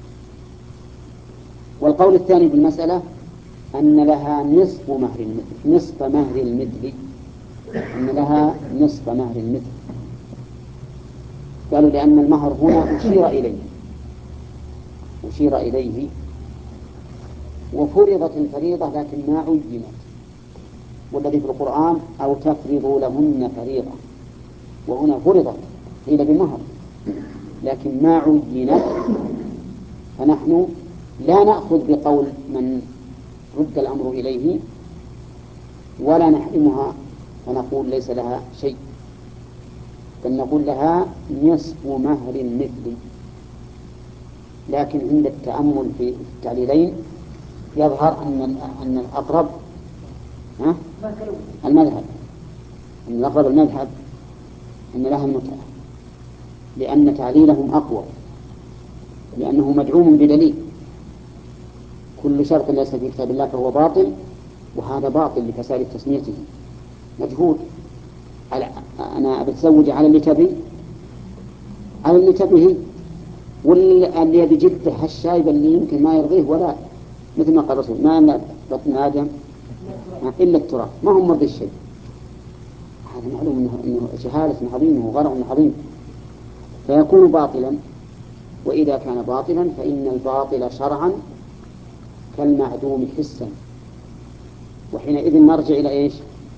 [SPEAKER 1] والقول الثاني بالمسألة أن لها نصف مهر المثل نصف مهر المثل أن لها نصف مهر المثل. قالوا لأن المهر هنا أشير إليه أشير إليه وفرضت الفريضة لكن ما عينت، والذي في القرآن أو تفرضوا لهن فريضة، وهنا فرضت قيل بمهر لكن ما عينت. فنحن لا نأخذ بقول من رد الأمر إليه ولا نحرمها ونقول ليس لها شيء، بل نقول لها نصف مهر المثل. لكن عند التأمل في التعليلين يظهر أن أن الأقرب ها المذهب أن الأقرب المذهب أن لها المتعة، لأن تعليلهم أقوى، لأنه مدعوم بدليل. كل شرط ليس في كتاب الله فهو باطل، وهذا باطل لفساد تسميته مجهول. أنا بتزوج على اللي تبي على اللي تبيه، واللي يبي جده هالشايب اللي يمكن ما يرضيه، ولا مثل ما قال الرسول ما أن بطن آدم إلا التراب، ما هم مرضي الشيء. هذا معلوم إنه, إنه جهالة عظيمة وغرق عظيم، فيكون باطلا. وإذا كان باطلا فإن الباطل شرعا كالمعدوم حسا، وحينئذ نرجع إلى إيش؟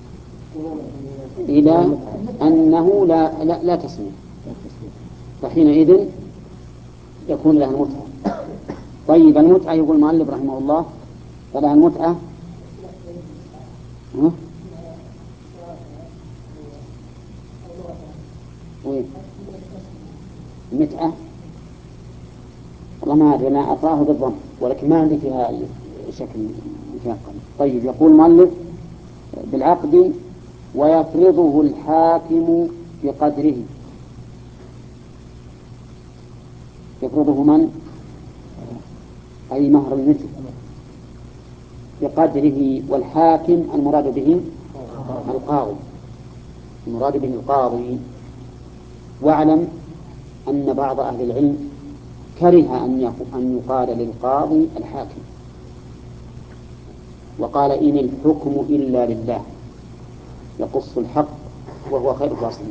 [SPEAKER 1] إلى أنه لا, لا, لا تسمية، فحينئذ يكون لها المتعة. طيب المتعة يقول المؤلف رحمه الله فلها المتعة ها؟ وين المتعة؟ والله ما أدري، أنا أقرأه بالضم ولكن ما عندي فيها شكل فيها. طيب يقول المؤلف بالعقد ويفرضه الحاكم بقدره. يفرضه من؟ أي مهر المثل بقدره، والحاكم المراد به القاضي، المراد به القاضي. واعلم أن بعض أهل العلم كره أن يقال للقاضي الحاكم، وقال إن الحكم إلا لله يقص الحق وهو خير الفاصلين،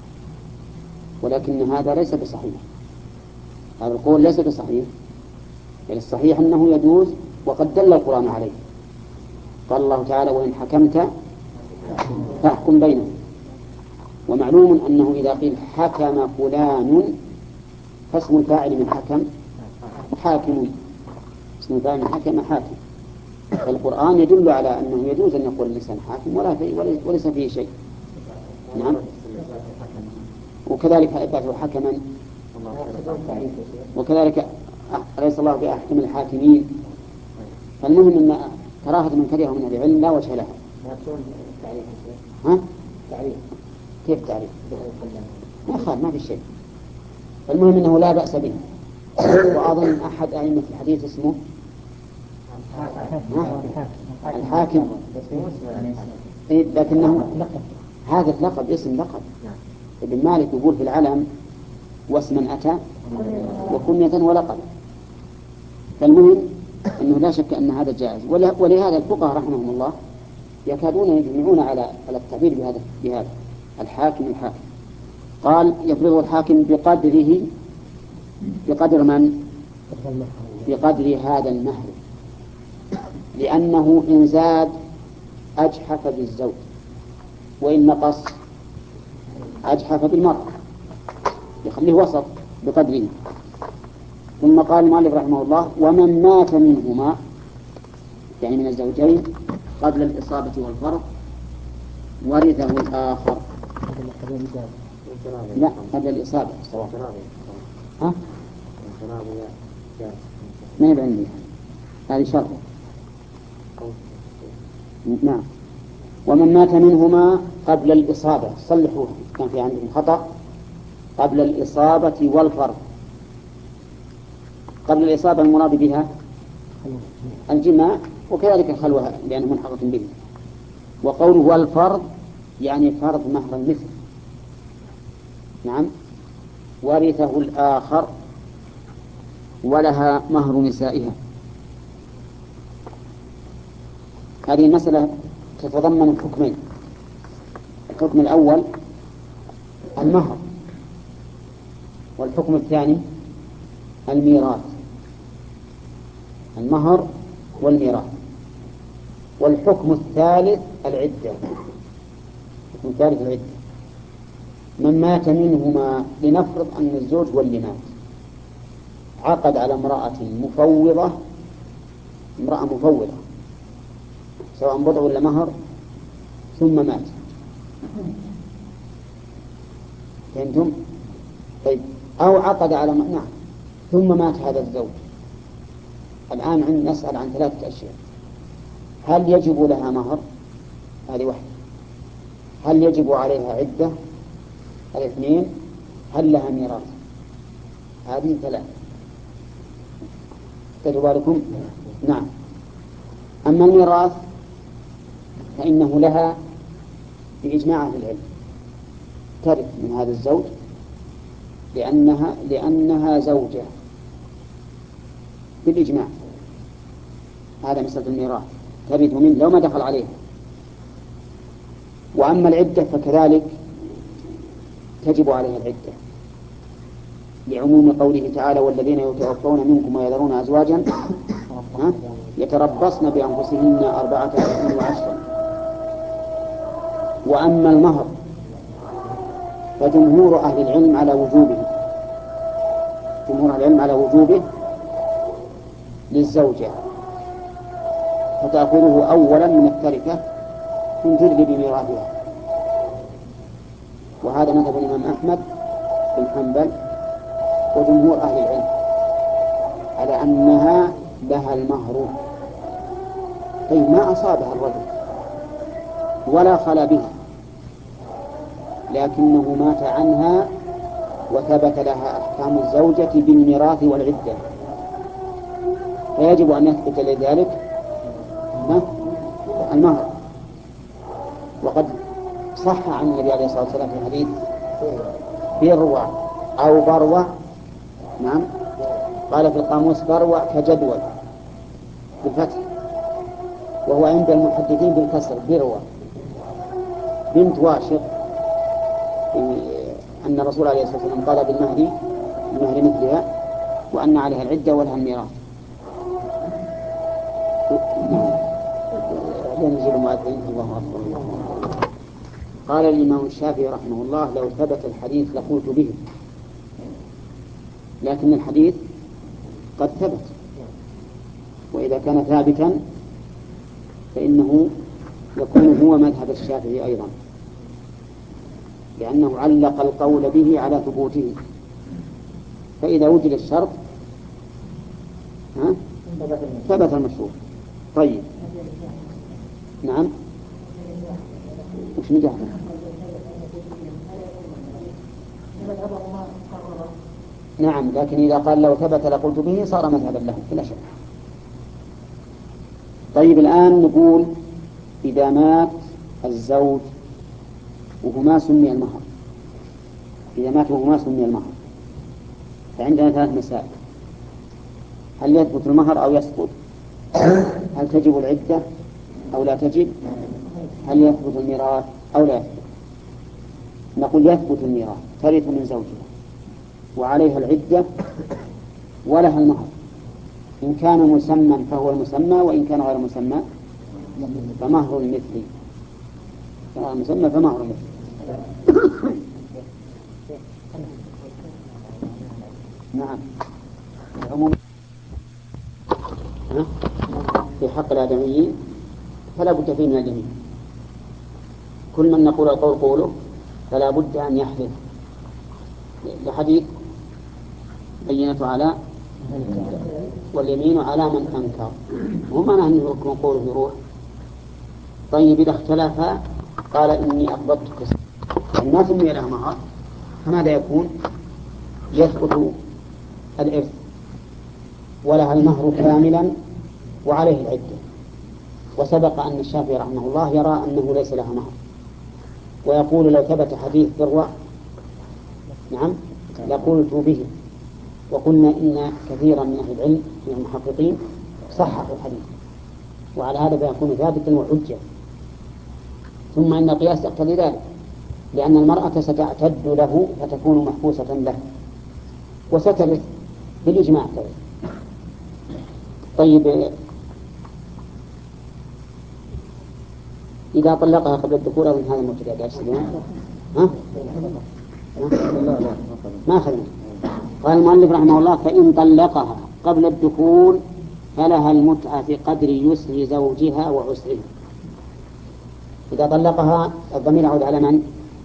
[SPEAKER 1] ولكن هذا ليس بصحيح، هذا القول ليس بصحيح، بل الصحيح أنه يجوز، وقد دل القرآن عليه. قال الله تعالى وإن حكمت فاحكم بينهم. ومعلوم أنه إذا قيل حكم فلان فاسم الفاعل من حكم حاكم، اسم الفاعل من حكم حاكم. فالقرآن يدل على أنه يجوز أن يقول الإنسان حاكم ولا في وليس فيه شيء. نعم. وكذلك إثباته حكما، وكذلك أليس الله بأحكم الحاكمين. فالمهم أن كراهة من كرهه من العلم لا وجه لها. ها؟ كيف تعريف؟ ما خال ما في شيء. المهم أنه لا بأس به. وأظن أحد أئمة الحديث اسمه الحاكم، لكنه هذا اللقب اسم لقب. ابن مالك يقول في العلم واسما أتى وكنية ولقب. فالمهم أنه لا شك أن هذا جائز، ولهذا الفقهاء رحمهم الله يكادون يجمعون على على التعبير بهذا بهذا الحاكم الحاكم. قال يفرض الحاكم بقدره، بقدر من؟ بقدر هذا المهر، لأنه إن زاد أجحف بالزوج، وإن نقص أجحف بالمرأة، يخليه وسط بقدره. ثم قال المؤلف رحمه الله ومن مات منهما، يعني من الزوجين، قبل الإصابة والفرض ورثه الآخر. لا قبل الإصابة الصواب. ها؟ ما يبقى عندي هذه شرط. نعم. ومن مات منهما قبل الإصابة، صلحوها كان في عندهم خطأ، قبل الإصابة والفرض. قبل الإصابة المراد بها الجماع، وكذلك الخلوة لأنه ملحقة به. وقوله والفرض يعني فرض مهر المثل. نعم. ورثه الآخر ولها مهر نسائها. هذه المسألة تتضمن الحكمين. الحكم الأول المهر، والحكم الثاني الميراث. المهر والميراث. والحكم الثالث العدة. الحكم الثالث العدة. من مات منهما، لنفرض أن الزوج هو اللي مات، عقد على امرأة مفوضة، امرأة مفوضة سواء بضع ولا مهر، ثم مات. فهمتم؟ طيب. أو عقد على م... نعم ثم مات هذا الزوج. الآن عندنا نسأل عن ثلاثة أشياء. هل يجب لها مهر؟ هذه واحدة. هل يجب عليها عدة؟ هذه اثنين. هل لها ميراث؟ هذه ثلاثة. تجب لكم؟ نعم. أما الميراث فإنه لها بإجماع أهل العلم، ترث من هذا الزوج لأنها لأنها زوجة بالإجماع. هذا مسألة الميراث، ترث منه لو ما دخل عليه. وأما العدة فكذلك تجب عليها العدة، لعموم قوله تعالى والذين يتوفون منكم ويذرون أزواجا يتربصن بأنفسهن أربعة أشهر وعشرا. وأما المهر فجمهور أهل العلم على وجوبه، جمهور أهل العلم على وجوبه للزوجة، فتأخذه أولا من التركة من تدري بميراثها. وهذا مذهب الإمام أحمد بن حنبل وجمهور أهل العلم على أنها لها المهر. أي ما أصابها الرجل ولا خلا بها، لكنه مات عنها وثبت لها أحكام الزوجة بالميراث والعدة، فيجب أن يثبت لذلك المهر. وقد صح عن النبي عليه الصلاة والسلام في حديث بروع أو بروع، نعم، قال في القاموس بروع كجدول بالفتح، وهو عند المحدثين بالكسر بروع، بنت واشق، أن الرسول عليه الصلاة والسلام قال بالمهر المهر مثلها، وأن عليها العدة ولها الميراث. ينزل المؤذن الله أكبر. قال الإمام الشافعي رحمه الله: لو ثبت الحديث لقلت به، لكن الحديث قد ثبت، وإذا كان ثابتا فإنه يكون هو مذهب الشافعي أيضا، لأنه علق القول به على ثبوته، فإذا وجد الشرط ها؟ ثبت المشروط. طيب، نعم، وش نجح؟ نعم، لكن إذا قال لو ثبت لقلت به صار مذهبا له بلا شك. طيب، الآن نقول إذا مات الزوج وهو ما سمي المهر، إذا مات وهو ما سمي المهر، فعندنا ثلاث مسائل: هل يثبت المهر أو يسقط؟ هل تجب العدة أو لا تجب؟ هل يثبت الميراث أو لا يثبت؟ نقول يثبت الميراث، ترث من زوجها وعليها العدة ولها المهر، إن كان مسمى فهو المسمى، وإن كان غير مسمى فمهر المثل، كان مسمى فمهر المثل. نعم، العموم في حق الآدميين فلا بد فيه من اليمين، كل من نقول القول قوله فلا بد أن يحلف، لحديث بينة على واليمين على من أنكر، وما معنى أنه يكون قوله يروح. طيب، إذا اختلفا قال إني أقبضتك ما سمي لها مهر، فماذا يكون؟ يثبت الإرث ولها المهر كاملا وعليه العدة. وسبق أن الشافعي رحمه الله يرى أنه ليس لها مهر، ويقول لو ثبت حديث بروع نعم لقلت به. وقلنا إن كثيرا من أهل العلم من المحققين صححوا الحديث، وعلى هذا فيكون ثابتا وحجة. ثم إن القياس يقتضي ذلك، لأن المرأة ستعتد له فتكون محبوسة له وسترث بالإجماع. طيب، إذا طلقها قبل الدخول أو هذا المبتدأ قال سليمان ها؟ ما أخذنا. قال المؤلف رحمه الله: فإن طلقها قبل الدخول فلها المتعة في قدر يسر زوجها وعسره. إذا طلقها الضمير يعود على من؟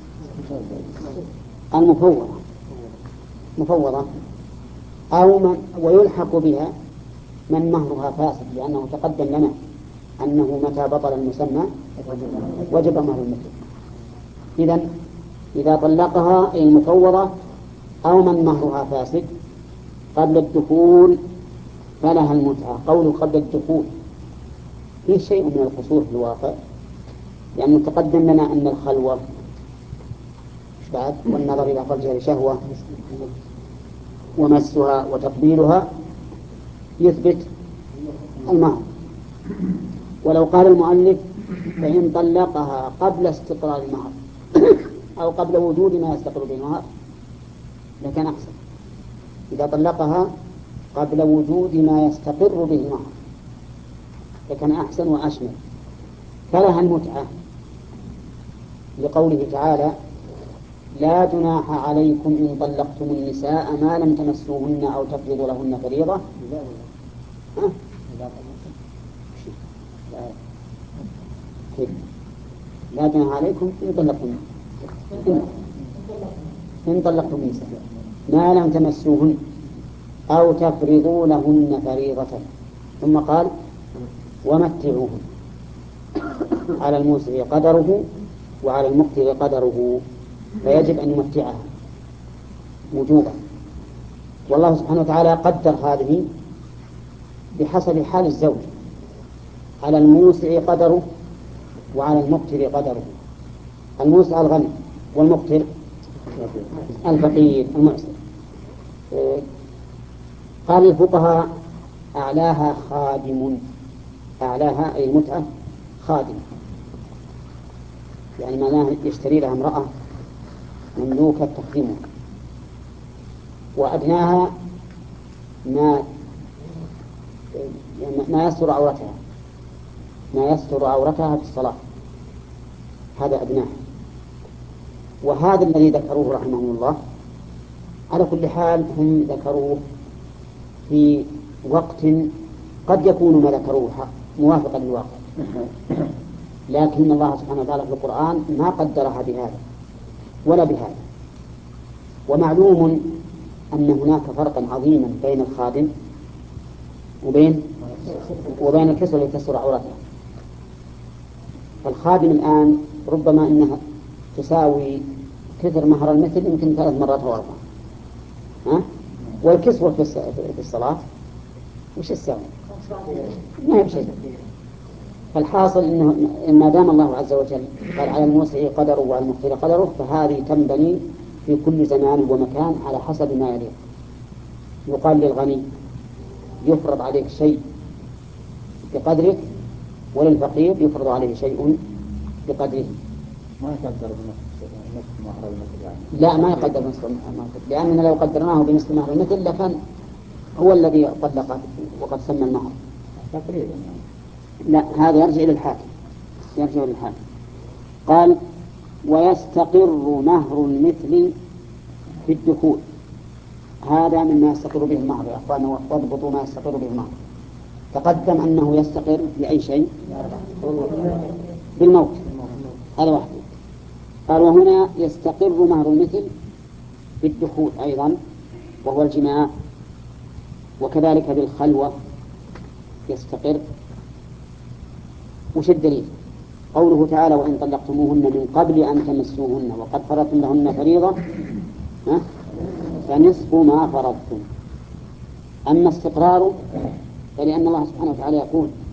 [SPEAKER 1] المفوضة، مفوضة، أو من ويلحق بها من مهرها فاسد، لأنه تقدم لنا أنه متى بطل المسمى وجب مهر المثل. إذن إذا طلقها أي المفوضة أو من مهرها فاسد قبل الدخول فلها المتعة. قول قبل الدخول فيه شيء من القصور في الواقع، لأنه تقدم لنا أن الخلوة بعد والنظر إلى فرجها لشهوة ومسها وتقبيلها يثبت المهر. ولو قال المؤلف: فإن طلقها قبل استقرار المهر أو قبل وجود ما يستقر به المهر لكان أحسن. إذا طلقها قبل وجود ما يستقر به المهر لكان أحسن وأشمل. فلها المتعة لقوله تعالى: لا جناح عليكم إن طلقتم النساء ما لم تمسوهن أو تفرضوا لهن فريضة. لا جناح عليكم إن طلقتم إن طلقتم النساء ما لم تمسوهن أو تفرضوا لهن فريضة. ثم قال: ومتعوهن على الموسع قدره وعلى المقتر قدره، فيجب أن يمتعها وجوبا. والله سبحانه وتعالى قدر هذه بحسب حال الزوج. على الموسع قدره وعلى المقتر قدره. الموسع الغني والمقتر الفقير المعسر. قال الفقهاء أعلاها خادم، أعلاها أي المتعة خادم، يعني معناه يشتري لها امرأة مملوكة تخدمه. وأدناها ما ما يستر عورتها، ما يستر عورتها في الصلاة، هذا أدناها. وهذا الذي ذكروه رحمه الله على كل حال هم ذكروه في وقت قد يكون ما ذكروه موافقا للواقع، لكن الله سبحانه وتعالى في القرآن ما قدرها بهذا ولا بهذا. ومعلوم أن هناك فرقا عظيما بين الخادم وبين وبين الكسوة التي تستر عورتها. فالخادم الآن ربما أنها تساوي كثر مهر المثل يمكن ثلاث مرات أو أربعة، ها؟ والكسوة في الصلاة وش الساوي؟ ما هي بشيء. فالحاصل إنه ما دام الله عز وجل قال على الموسع قدره وعلى المقتر قدره، فهذه تنبني في كل زمان ومكان على حسب ما يليق. يقال للغني يفرض عليك شيء بقدره، وللفقير يفرض عليه شيء بقدره.
[SPEAKER 6] ما يقدر بنصف مهر المثل يعني.
[SPEAKER 1] لا ما يقدر بنصف مهر المثل، لأننا لو قدرناه بنصف مهر المثل لكان هو الذي طلق وقد سمى المهر
[SPEAKER 6] تقريبا يعني.
[SPEAKER 1] لا هذا يرجع إلى الحاكم، يرجع إلى الحاكم. قال ويستقر مهر المثل في الدخول. هذا مما يستقر به المهر يا أخوان، واضبطوا ما يستقر به المهر. تقدم أنه يستقر بأي شيء؟ بالموت، هذا واحد. قال وهنا يستقر مهر المثل بالدخول أيضا وهو الجماع، وكذلك بالخلوة يستقر. وش الدليل؟ قوله تعالى وإن طلقتموهن من قبل أن تمسوهن وقد فرضتم لهن فريضة فنصف ما فرضتم. أما استقرار فلأن الله سبحانه وتعالى يقول